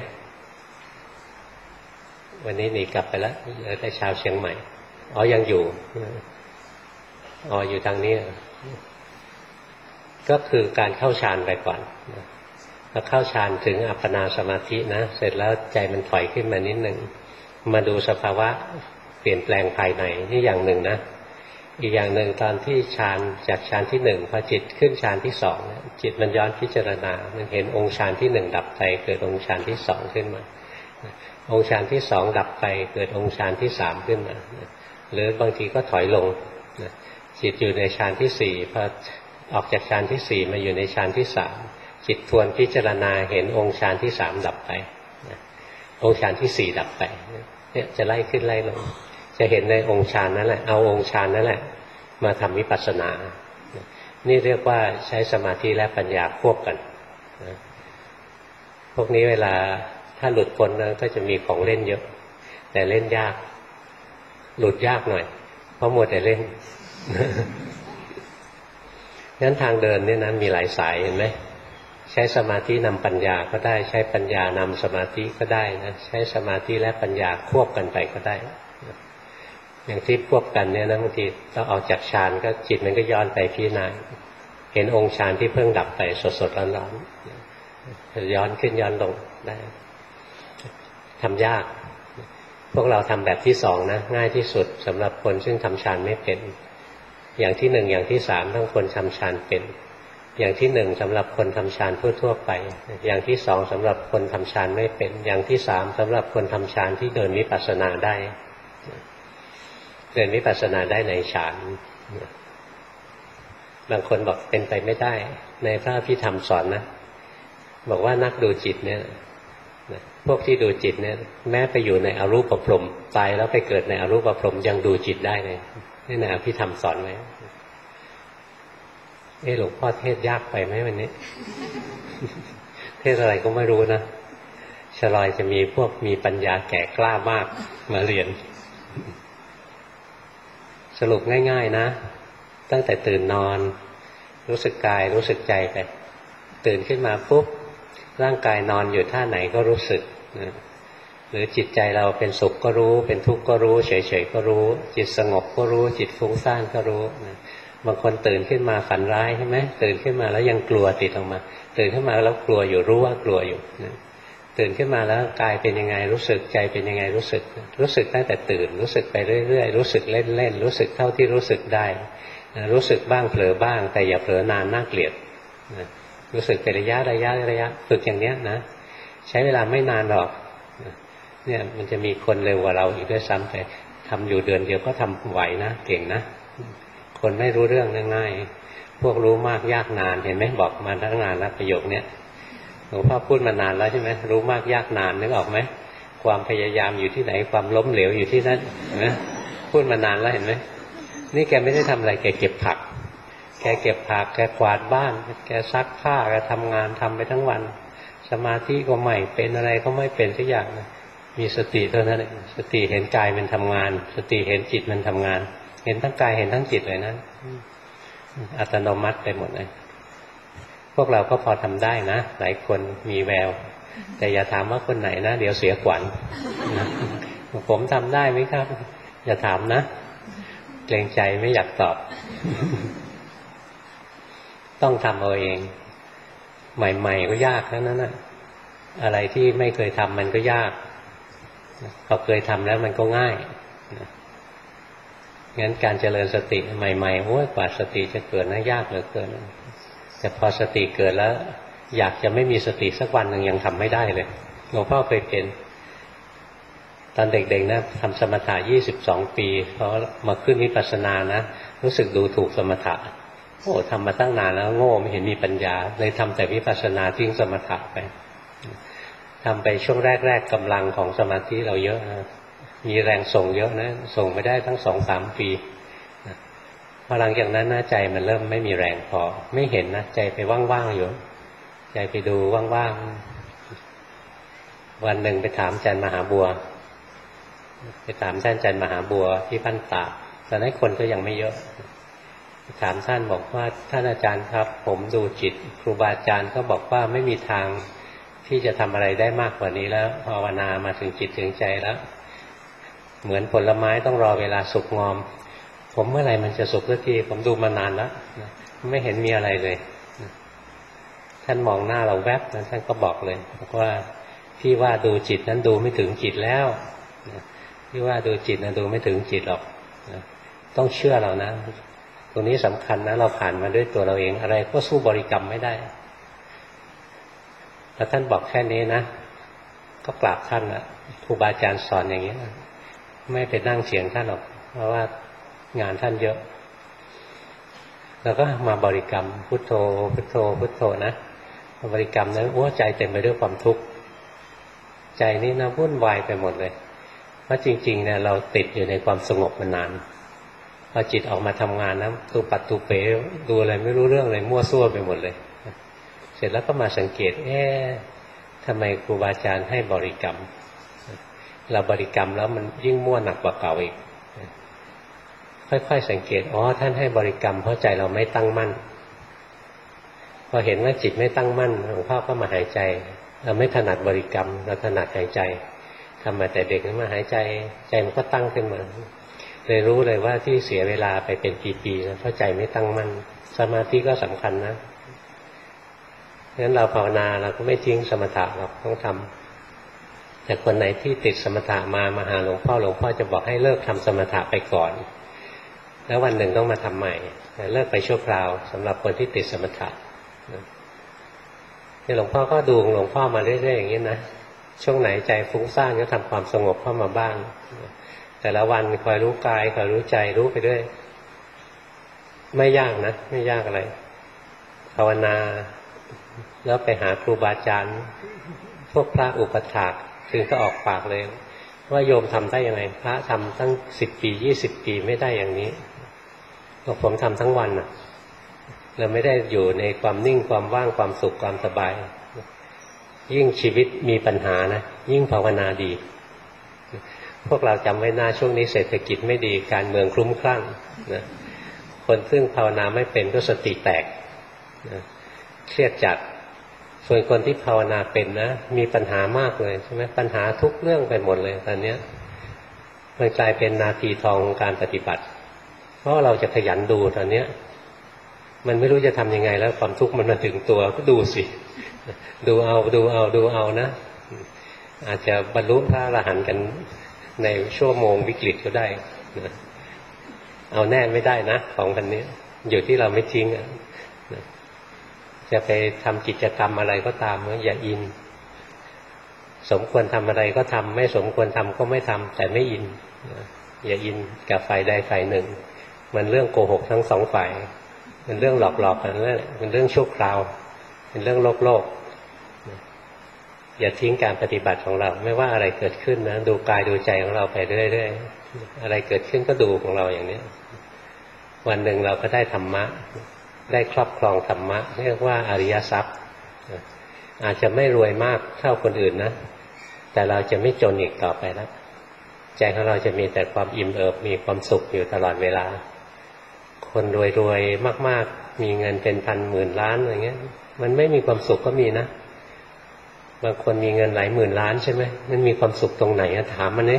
วันนี้หนีกลับไปแล้วเหลือแต่ชาวเชียงใหม่อ๋อยังอยู่อ๋ออยู่ทางนี้ก็คือการเข้าฌานไปก่อนพอเข้าฌานถึงอัปปนาสมาธินะเสร็จแล้วใจมันถอยขึ้นมานิดหนึ่งมาดูสภาวะเปลี่ยนแปลงภายในนี่อย่างหนึ่งนะอีกอย่างหนึ่งตอนที่ฌานจากฌานที่หนึ่งพอจิตขึ้นฌานที่สองจิตมันย้อนพิจารณามันเห็นองค์ฌานที่หนึ่งดับไปเกิดองค์ฌานที่สองขึ้นมาองค์ฌานที่สองดับไปเกิดองค์ฌานที่สามขึ้นมาหรือบางทีก็ถอยลงจิตอยู่ในฌานที่สี่พอออกจากฌานที่สี่มาอยู่ในฌานที่สามจิตทวนพิจารณาเห็นองค์ฌานที่สามดับไปองค์ฌานที่สี่ดับไปเนี่ยจะไล่ขึ้นไล่ลงจะเห็นในองค์ฌานนั่นแหละเอาองค์ฌานนั่นแหละมาทำวิปัสสนานี่เรียกว่าใช้สมาธิและปัญญาควบกันพวกนี้เวลาถ้าหลุดพ้นก็จะมีของเล่นเยอะแต่เล่นยากหลุดยากหน่อยเพราะมัวแต่เล่นงั้นทางเดินนี่นะมีหลายสายเห็นไหมใช้สมาธินำปัญญาก็ได้ใช้ปัญญานำสมาธิก็ได้นะใช้สมาธิและปัญญาควบกันไปก็ได้อย่างที่ควบกันเนี่ยนะบางทีต้องออกจากฌานก็จิตมันก็ย้อนไปพิจารณาเห็นองค์ฌานที่เพิ่งดับไปสดๆร้อนๆย้อนขึ้นย้อนลงได้ทำยากพวกเราทำแบบที่สองนะง่ายที่สุดสำหรับคนซึ่งทำฌานไม่เป็นอย่างที่หนึ่งอย่างที่สามต้องคนทำฌานเป็นอย่างที่หนึ่งสำหรับคนทำฌานทั่วๆไปอย่างที่สองสำหรับคนทำฌานไม่เป็นอย่างที่สามสำหรับคนทำฌานที่เดินวิปัสสนาได้เดินวิปัสสนาได้ในฌานบางคนบอกเป็นไปไม่ได้ในพระอภิธรรมสอนนะบอกว่านักดูจิตเนี่ยพวกที่ดูจิตเนี่ยแม้ไปอยู่ในอรูปพรหมตายแล้วไปเกิดในอรูปพรหมยังดูจิตได้เลยนี่ในอภิธรรมสอนไว้หลวงพ่อเทศยากไปไหมวันนี้ เทศอะไรก็ไม่รู้นะชลอยจะมีพวกมีปัญญาแก่กล้ามากมาเรียนสรุปง่ายๆนะตั้งแต่ตื่นนอนรู้สึกกายรู้สึกใจไปตื่นขึ้นมาปุ๊บร่างกายนอนอยู่ท่าไหนก็รู้สึกนะหรือจิตใจเราเป็นสุขก็รู้เป็นทุกข์ก็รู้เฉยๆก็รู้จิตสงบก็รู้จิตฟุ้งซ่านก็รู้นะบางคนตื่นขึ้นมาฝันร้ายใช่ไหมตื่นขึ้นมาแล้วยังกลัวติดออกมาตื่นขึ้นมาแล้วกลัวอยู่รู้ว่ากลัวอยู่นะตื่นขึ้นมาแล้วกายเป็นยังไงรู้สึกใจเป็นยังไงรู้สึกตั้งแต่ตื่นรู้สึกไปเรื่อยๆรู้สึกเล่นๆรู้สึกเท่าที่รู้สึกได้รู้สึกบ้างเผลอบ้างแต่อย่าเผลอนานน่าเกลียดรู้สึกเป็นระยะฝึกอย่างเนี้ยนะใช้เวลาไม่นานหรอกเนี่ยมันจะมีคนเร็วกว่าเราอีกด้วยซ้ำไปทำอยู่เดือนเดียวก็ทำไหวนะเก่งนะคนไม่รู้เรื่องง่ายๆพวกรู้มากยากนานเห็นไหมบอกมาตั้งนานแล้วประโยคนี้หลวงพ่อพูดมานานแล้วใช่ไหมรู้มากยากนานนึกออกไหมความพยายามอยู่ที่ไหนความล้มเหลวอยู่ที่นั่นนะพูดมานานแล้วเห็นไหมนี่แกไม่ได้ทำอะไรแกเก็บผักแกเก็บผักแกกวาดบ้านแกซักผ้าแกทำงานทำไปทั้งวันสมาธิก็ไม่เป็นอะไรก็ไม่เป็นสักอย่างนะมีสติเท่านั้นสติเห็นกายมันทำงานสติเห็นจิตมันทำงานเห็นทั้งกายเห็นทั้งจิตเลยนะอัตโนมัติไปหมดเลยพวกเราก็พอทำได้นะหลายคนมีแววแต่อย่าถามว่าคนไหนนะเดี๋ยวเสียขวัญผมทำได้ไหมครับอย่าถามนะเกรงใจไม่อยากตอบต้องทำเอาเองใหม่ๆก็ยากทั้งนั้นนะอะไรที่ไม่เคยทำมันก็ยากพอเคยทำแล้วมันก็ง่ายงั้นการเจริญสติใหม่ๆโอ้ยกว่าสติจะเกิดนะยากเหลือเกินแต่พอสติเกิดแล้วอยากจะไม่มีสติสักวันหนึ่งยังทำไม่ได้เลยหลวงพ่อเคยเป็นตอนเด็กๆนะทำสมถะ22 ปีพอมาขึ้นวิปัสสนานะรู้สึกดูถูกสมถะโอ้ทำมาตั้งนานแล้วโง่ไม่เห็นมีปัญญาเลยทำแต่วิปัสสนาทิ้งสมถะไปทำไปช่วงแรกๆกำลังของสมาธิเราเยอะนะมีแรงส่งเยอะนะส่งไปได้ทั้ง2-3 ปีพอหลังจากนั้นนะใจมันเริ่มไม่มีแรงพอไม่เห็นนะใจไปว่างๆอยู่ใจไปดูว่างๆวันหนึ่งไปถามอาจารย์มหาบัวไปถามท่านอาจารย์มหาบัวที่บ้านตากตอนนั้นคนก็ยังไม่เยอะถามท่านบอกว่าท่านอาจารย์ครับผมดูจิตครูบาอาจารย์ก็บอกว่าไม่มีทางที่จะทำอะไรได้มากกว่านี้แล้วภาวนามาถึงจิตถึงใจแล้วเหมือนผลไม้ต้องรอเวลาสุกงอมผมเมื่อไหร่มันจะสุกสักทีผมดูมานานแล้วไม่เห็นมีอะไรเลยท่านมองหน้าเราแวบนั้นท่านก็บอกเลยบอกว่าที่ว่าดูจิตนั้นดูไม่ถึงจิตแล้วที่ว่าดูจิตนั้นดูไม่ถึงจิตหรอกต้องเชื่อเรานะตรงนี้สำคัญนะเราผ่านมาด้วยตัวเราเองอะไรก็สู้บริกรรมไม่ได้แล้วท่านบอกแค่นี้นะก็กราบท่านละครูบาอาจารย์สอนอย่างนี้ไม่ไปนั่งเฉียงท่านหรอกเพราะว่างานท่านเยอะแล้วก็มาบริกรรมพุทโธพุทโธพุทโธนะบริกรรมนั้นใจเต็มไปด้วยความทุกข์ใจนี่นะวุ่นวายไปหมดเลยเพราะจริงๆเนี่ยเราติดอยู่ในความสงบมานานพอจิตออกมาทำงานนะตูปัดตูเป๋ดูอะไรไม่รู้เรื่องเลยมั่วซั่วไปหมดเลยเสร็จแล้วก็มาสังเกตทำไมครูบาอาจารย์ให้บริกรรมเราบริกรรมแล้วมันยิ่งมั่วหนักกว่าเก่าอีกค่อยๆสังเกตท่านให้บริกรรมเพราะใจเราไม่ตั้งมั่นพอเห็นว่าจิตไม่ตั้งมั่นหลวงพ่อก็มาหายใจเราไม่ถนัดบริกรรมเราถนัดหายใจทำมาแต่เด็กมาหายใจใจมันก็ตั้งขึ้นมาเลยรู้เลยว่าที่เสียเวลาไปเป็นปีๆแล้วเพราะใจไม่ตั้งมั่นสมาธิก็สำคัญนะงั้นเราภาวนาเราก็ไม่ทิ้งสมถะเราต้องทำแต่คนไหนที่ติดสมถะมาหาหลวงพ่อจะบอกให้เลิกทำสมถะไปก่อนแล้ววันหนึ่งต้องมาทำใหม่เลิกไปชั่วคราวสำหรับคนที่ติดสมถะนี่หลวงพ่อก็ดูหลวงพ่อมาเรื่อยๆอย่างนี้นะช่วงไหนใจฟุ้งซ่านก็ทำความสงบเข้ามาบ้างแต่ละวันคอยรู้กายคอยรู้ใจรู้ไปด้วยไม่ยากนะไม่ยากอะไรภาวนาแล้วไปหาครูบาอาจารย์พวกพระอุปถากถึงก็ออกปากเลยว่าโยมทำได้ยังไงพระทำตั้ง10 ปี20 ปีไม่ได้อย่างนี้บอกผมทำทั้งวันน่ะเราไม่ได้อยู่ในความนิ่งความว่างความสุขความสบายยิ่งชีวิตมีปัญหานะยิ่งภาวนาดีพวกเราจำไว้หน้าช่วงนี้เศรษฐกิจไม่ดีการเมืองคลุ้มคลั่งนะคนซึ่งภาวนาไม่เป็นก็สติแตกนะเครียดจัดส่วนคนที่ภาวนาเป็นนะมีปัญหามากเลยใช่ไหมปัญหาทุกเรื่องไปหมดเลยตอนนี้มันกลายเป็นนาทีทองของการปฏิบัติเพราะเราจะขยันดูตอนนี้มันไม่รู้จะทำยังไงแล้วความทุกข์มันมาถึงตัวก็ดูสิดูเอานะอาจจะบรรลุพระอรหันต์กันในชั่วโมงวิกฤตก็ได้นะเอาแน่ไม่ได้นะของพันนี้อยู่ที่เราไม่ทิ้งจะไปทำกิจกรรมอะไรก็ตามอย่าอินสมควรทำอะไรก็ทำไม่สมควรทำก็ไม่ทำแต่ไม่อินอย่าอินกับฝ่ายใดฝ่ายหนึ่งมันเรื่องโกหกทั้งสองฝ่ายเป็นเรื่องหลอกๆกันนั่นแหละเป็นเรื่องชั่วคราวเป็นเรื่องโลกอย่าทิ้งการปฏิบัติของเราไม่ว่าอะไรเกิดขึ้นนะดูกายดูใจของเราไปเรื่อยๆอะไรเกิดขึ้นก็ดูของเราอย่างนี้วันหนึ่งเราก็ได้ธรรมะได้ครอบครองธรรมะเรียกว่าอริยทรัพย์อาจจะไม่รวยมากเท่าคนอื่นนะแต่เราจะไม่จนอีกต่อไปแล้วใจของเราจะมีแต่ความอิ่มเอิบมีความสุขอยู่ตลอดเวลาคนรวยๆมากๆมีเงินเป็นพันหมื่นล้านอะไรเงี้ยมันไม่มีความสุขก็มีนะบางคนมีเงินหลายหมื่นล้านใช่ไหมมันมีความสุขตรงไหนถามมันเนี่ย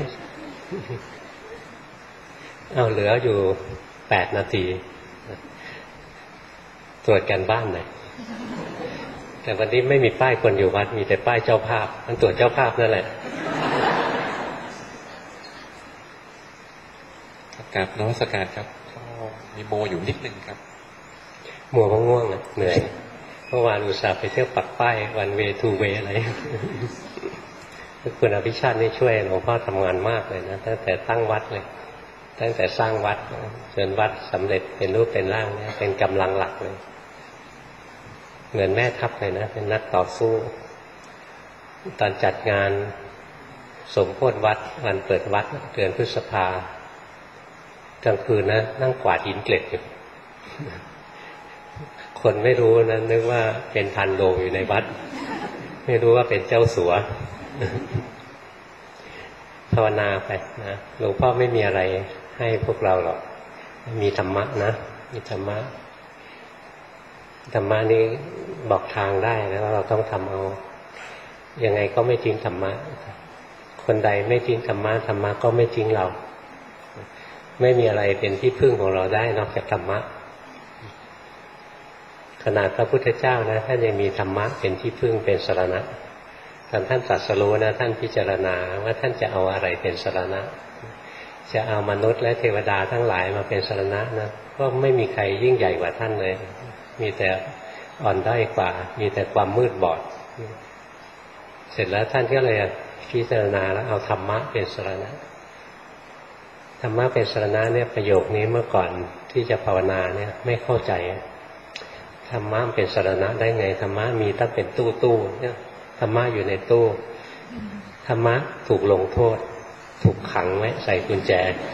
เหลืออยู่8 นาทีตรวจกันบ้านหน่อยแต่วันนี้ไม่มีป้ายคนอยู่วัดมีแต่ป้ายเจ้าภาพมันตรวจเจ้าภาพนั่นแหละกราบนมัสการครับมีโมอยู่นิดนึงครับมัวง่วงเหนื่อยเมื่อวานอุตส่าห์ไปเที่ยวปักป้ายวันเวทูเวอะไรคุณอภิชาตินี่ช่วยหลวงพ่อทำงานมากเลยนะตั้งแต่ตั้งวัดเลยตั้งแต่สร้างวัดจนวัดสำเร็จเป็นรูปเป็นร่างเนี่ยเป็นกำลังหลักเลยเหมือนแม่ทัพเลยนะเป็นนักต่อสู้ตอนจัดงานสมโภชวัดวันเปิดวัดเดือนพฤษภากลางคืนนะนั่งกวาดหินเกล็ดอยู่คนไม่รู้นะนึกว่าเป็นพันโลงอยู่ในวัดไม่รู้ว่าเป็นเจ้าสัวภาวนาไปนะหลวงพ่อไม่มีอะไรให้พวกเราหรอกมีธรรมะนะมีธรรมะธรรมะนี้บอกทางได้แล้วเราต้องทำเอายังไงก็ไม่ทิ้งธรรมะคนใดไม่ทิ้งธรรมะธรรมะก็ไม่ทิ้งเราไม่มีอะไรเป็นที่พึ่งของเราได้นอกจากธรรมะขนาดพระพุทธเจ้านะท่านยังมีธรรมะเป็นที่พึ่งเป็นสรณะตอนท่านตรัสรู้นะท่านพิจารณาว่าท่านจะเอาอะไรเป็นสรณะจะเอามนุษย์และเทวดาทั้งหลายมาเป็นสรณะนะก็ไม่มีใครยิ่งใหญ่กว่าท่านเลยมีแต่อ่อนด้อยกว่ามีแต่ความมืดบอดเสร็จแล้วท่านก็เลยพิจารณาแล้วเอาธรรมะเป็นสรณะธรรมะเป็นสรณะเนี่ยประโยคนี้เมื่อก่อนที่จะภาวนาเนี่ยไม่เข้าใจธรรมะเป็นสรณะได้ไงธรรมะมีตั้งเป็นตู้เนี่ยธรรมะอยู่ในตู้ธรรมะถูกลงโทษถูกขังไว้ใส่กุญแจ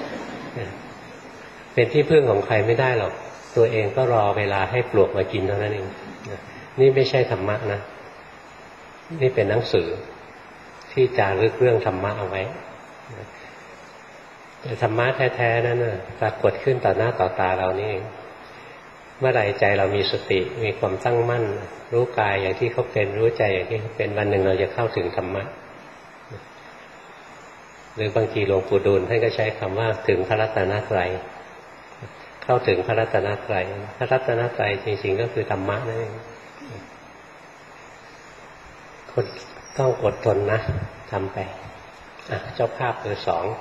เป็นที่พึ่งของใครไม่ได้หรอกตัวเองก็รอเวลาให้ปลวกมากินเท่านั้นเองนี่ไม่ใช่ธรรมะนะนี่เป็นหนังสือที่จารึกเรื่องธรรมะเอาไว้แต่ธรรมะแท้ๆนั้นน่ะปรากฏขึ้นต่อหน้าต่อตาเรานี่เองเมื่อไหร่ใจเรามีสติมีความตั้งมั่นรู้กายอย่างที่เขาเป็นรู้ใจอย่างที่เขาเป็นวันหนึ่งเราจะเข้าถึงธรรมะหรือบางทีหลวงปู่ดูลท่านก็ใช้คำว่าถึงพระรัตนตรัยเข้าถึงพระรัตนตรัยพระรัตนตรัยจริงๆก็คือธรรมะนั่นเองคนต้องอดทนนะทำไปเจ้าภาพเบอร์2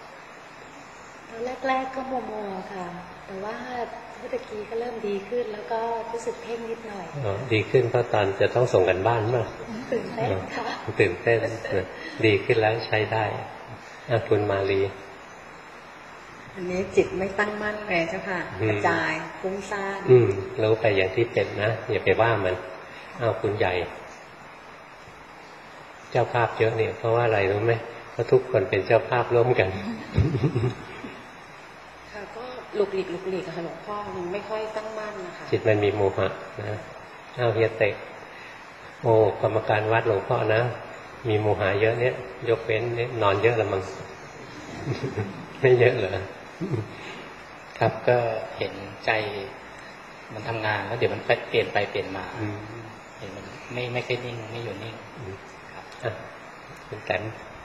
แรกๆก็โมค่ะแต่ว่าเมื่อกี้ก็เริ่มดีขึ้นแล้วก็รู้สึกเพ่งนิดหน่อยดีขึ้นเพราะตอนจะต้องส่งกันบ้านมั้ยตื่นเต้นค่ะตื่นเต้นดีขึ้นแล้วใช้ได้คุณมาลีอันนี้จิตไม่ตั้งมั่นเลยเจ้าค่ะกระจายฟุ้งซ่านรู้ไปอย่างที่เป็นนะอย่าไปว่ามันคุณใหญ่เจ้าภาพเยอะเนี่ยเพราะว่าอะไรรู้ไหมเพราะทุกคนเป็นเจ้าภาพร่วมกันค่ะก็หลุกหลีกค่ะหลวงพ่อมันไม่ค่อยตั้งมั่นนะคะจิตมันมีโมหะนะเฮียเตะโอ้กรรมการวัดหลวงพ่อนะมีโมหะเยอะเนี่ยยกเว้นเนี่ยนอนเยอะละมั้งไม่เยอะเหรอครับก็เห็นใจมันทำงานแล้วเดี๋ยวมันเปลี่ยนไปเปลี่ยนมาเห็นมันไม่ค่อยนิ่งไม่อยู่นิ่งครับเป็นแต้ม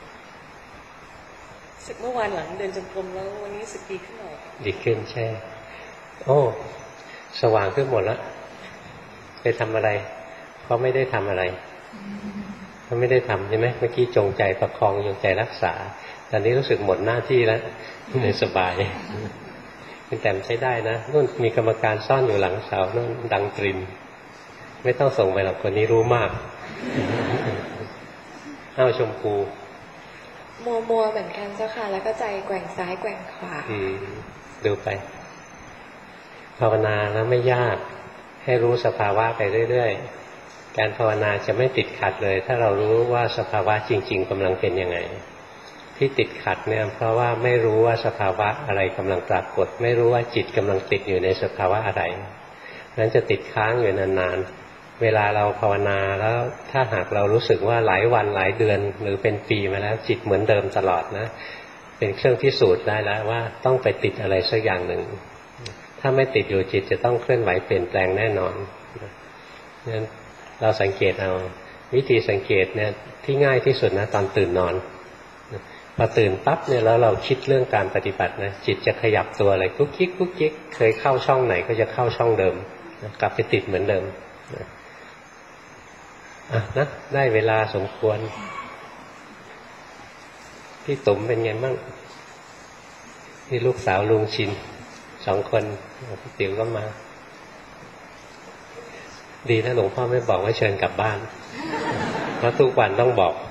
สึกเมื่อวานหลังเดินจงกรมแล้ววันนี้สึกดีขึ้นหน่อยดีขึ้นใช่โอ้สว่างขึ้นหมดแล้วไปทำอะไรเขาไม่ได้ทำอะไรเขาไม่ได้ทำใช่ไหมเมื่อกี้จงใจประคองจงใจรักษาตอนนี้รู้สึกหมดหน้าที่แล้วสบายเป็นแต้มใช้ได้นะนู่นมีกรรมการซ่อนอยู่หลังเสานู่นดังตริมไม่ต้องส่งไปหรอกคนนี้รู้มากชมพูมัวเหมือนกันเจ้าค่ะแล้วก็ใจแกว่งซ้ายแกว่งขวาดูไปภาวนาแล้วไม่ยากให้รู้สภาวะไปเรื่อยๆการภาวนาจะไม่ติดขัดเลยถ้าเรารู้ว่าสภาวะจริงๆกำลังเป็นยังไงที่ติดขัดเนี่ยเพราะว่าไม่รู้ว่าสภาวะอะไรกำลังปรากฏไม่รู้ว่าจิตกำลังติดอยู่ในสภาวะอะไรนั้นจะติดค้างอยู่นานๆเวลาเราภาวนาแล้วถ้าหากเรารู้สึกว่าหลายวันหลายเดือนหรือเป็นปีมาแล้วจิตเหมือนเดิมตลอดนะเป็นเครื่องพิสูจน์ได้แล้วว่าต้องไปติดอะไรสักอย่างหนึ่งถ้าไม่ติดอยู่จิตจะต้องเคลื่อนไหวเปลี่ยนแปลงแน่นอนนั้นเราสังเกตเอาวิธีสังเกตเนี่ยที่ง่ายที่สุดนะตอนตื่นนอนพอตื่นปั๊บเนี่ยแล้วเราคิดเรื่องการปฏิบัตินะจิตจะขยับตัวอะไรกุ๊กกิ๊กกุ๊กกิ๊กเคยเข้าช่องไหนก็จะเข้าช่องเดิมกลับไปติดเหมือนเดิมนะได้เวลาสมควรพี่ตุ๋มเป็นไงบ้างพี่ลูกสาวลุงชิน2 คนพี่ติ๋วก็มาดีนะหลวงพ่อไม่บอกว่าเชิญกลับบ้านเพราะทุกวันต้องบอก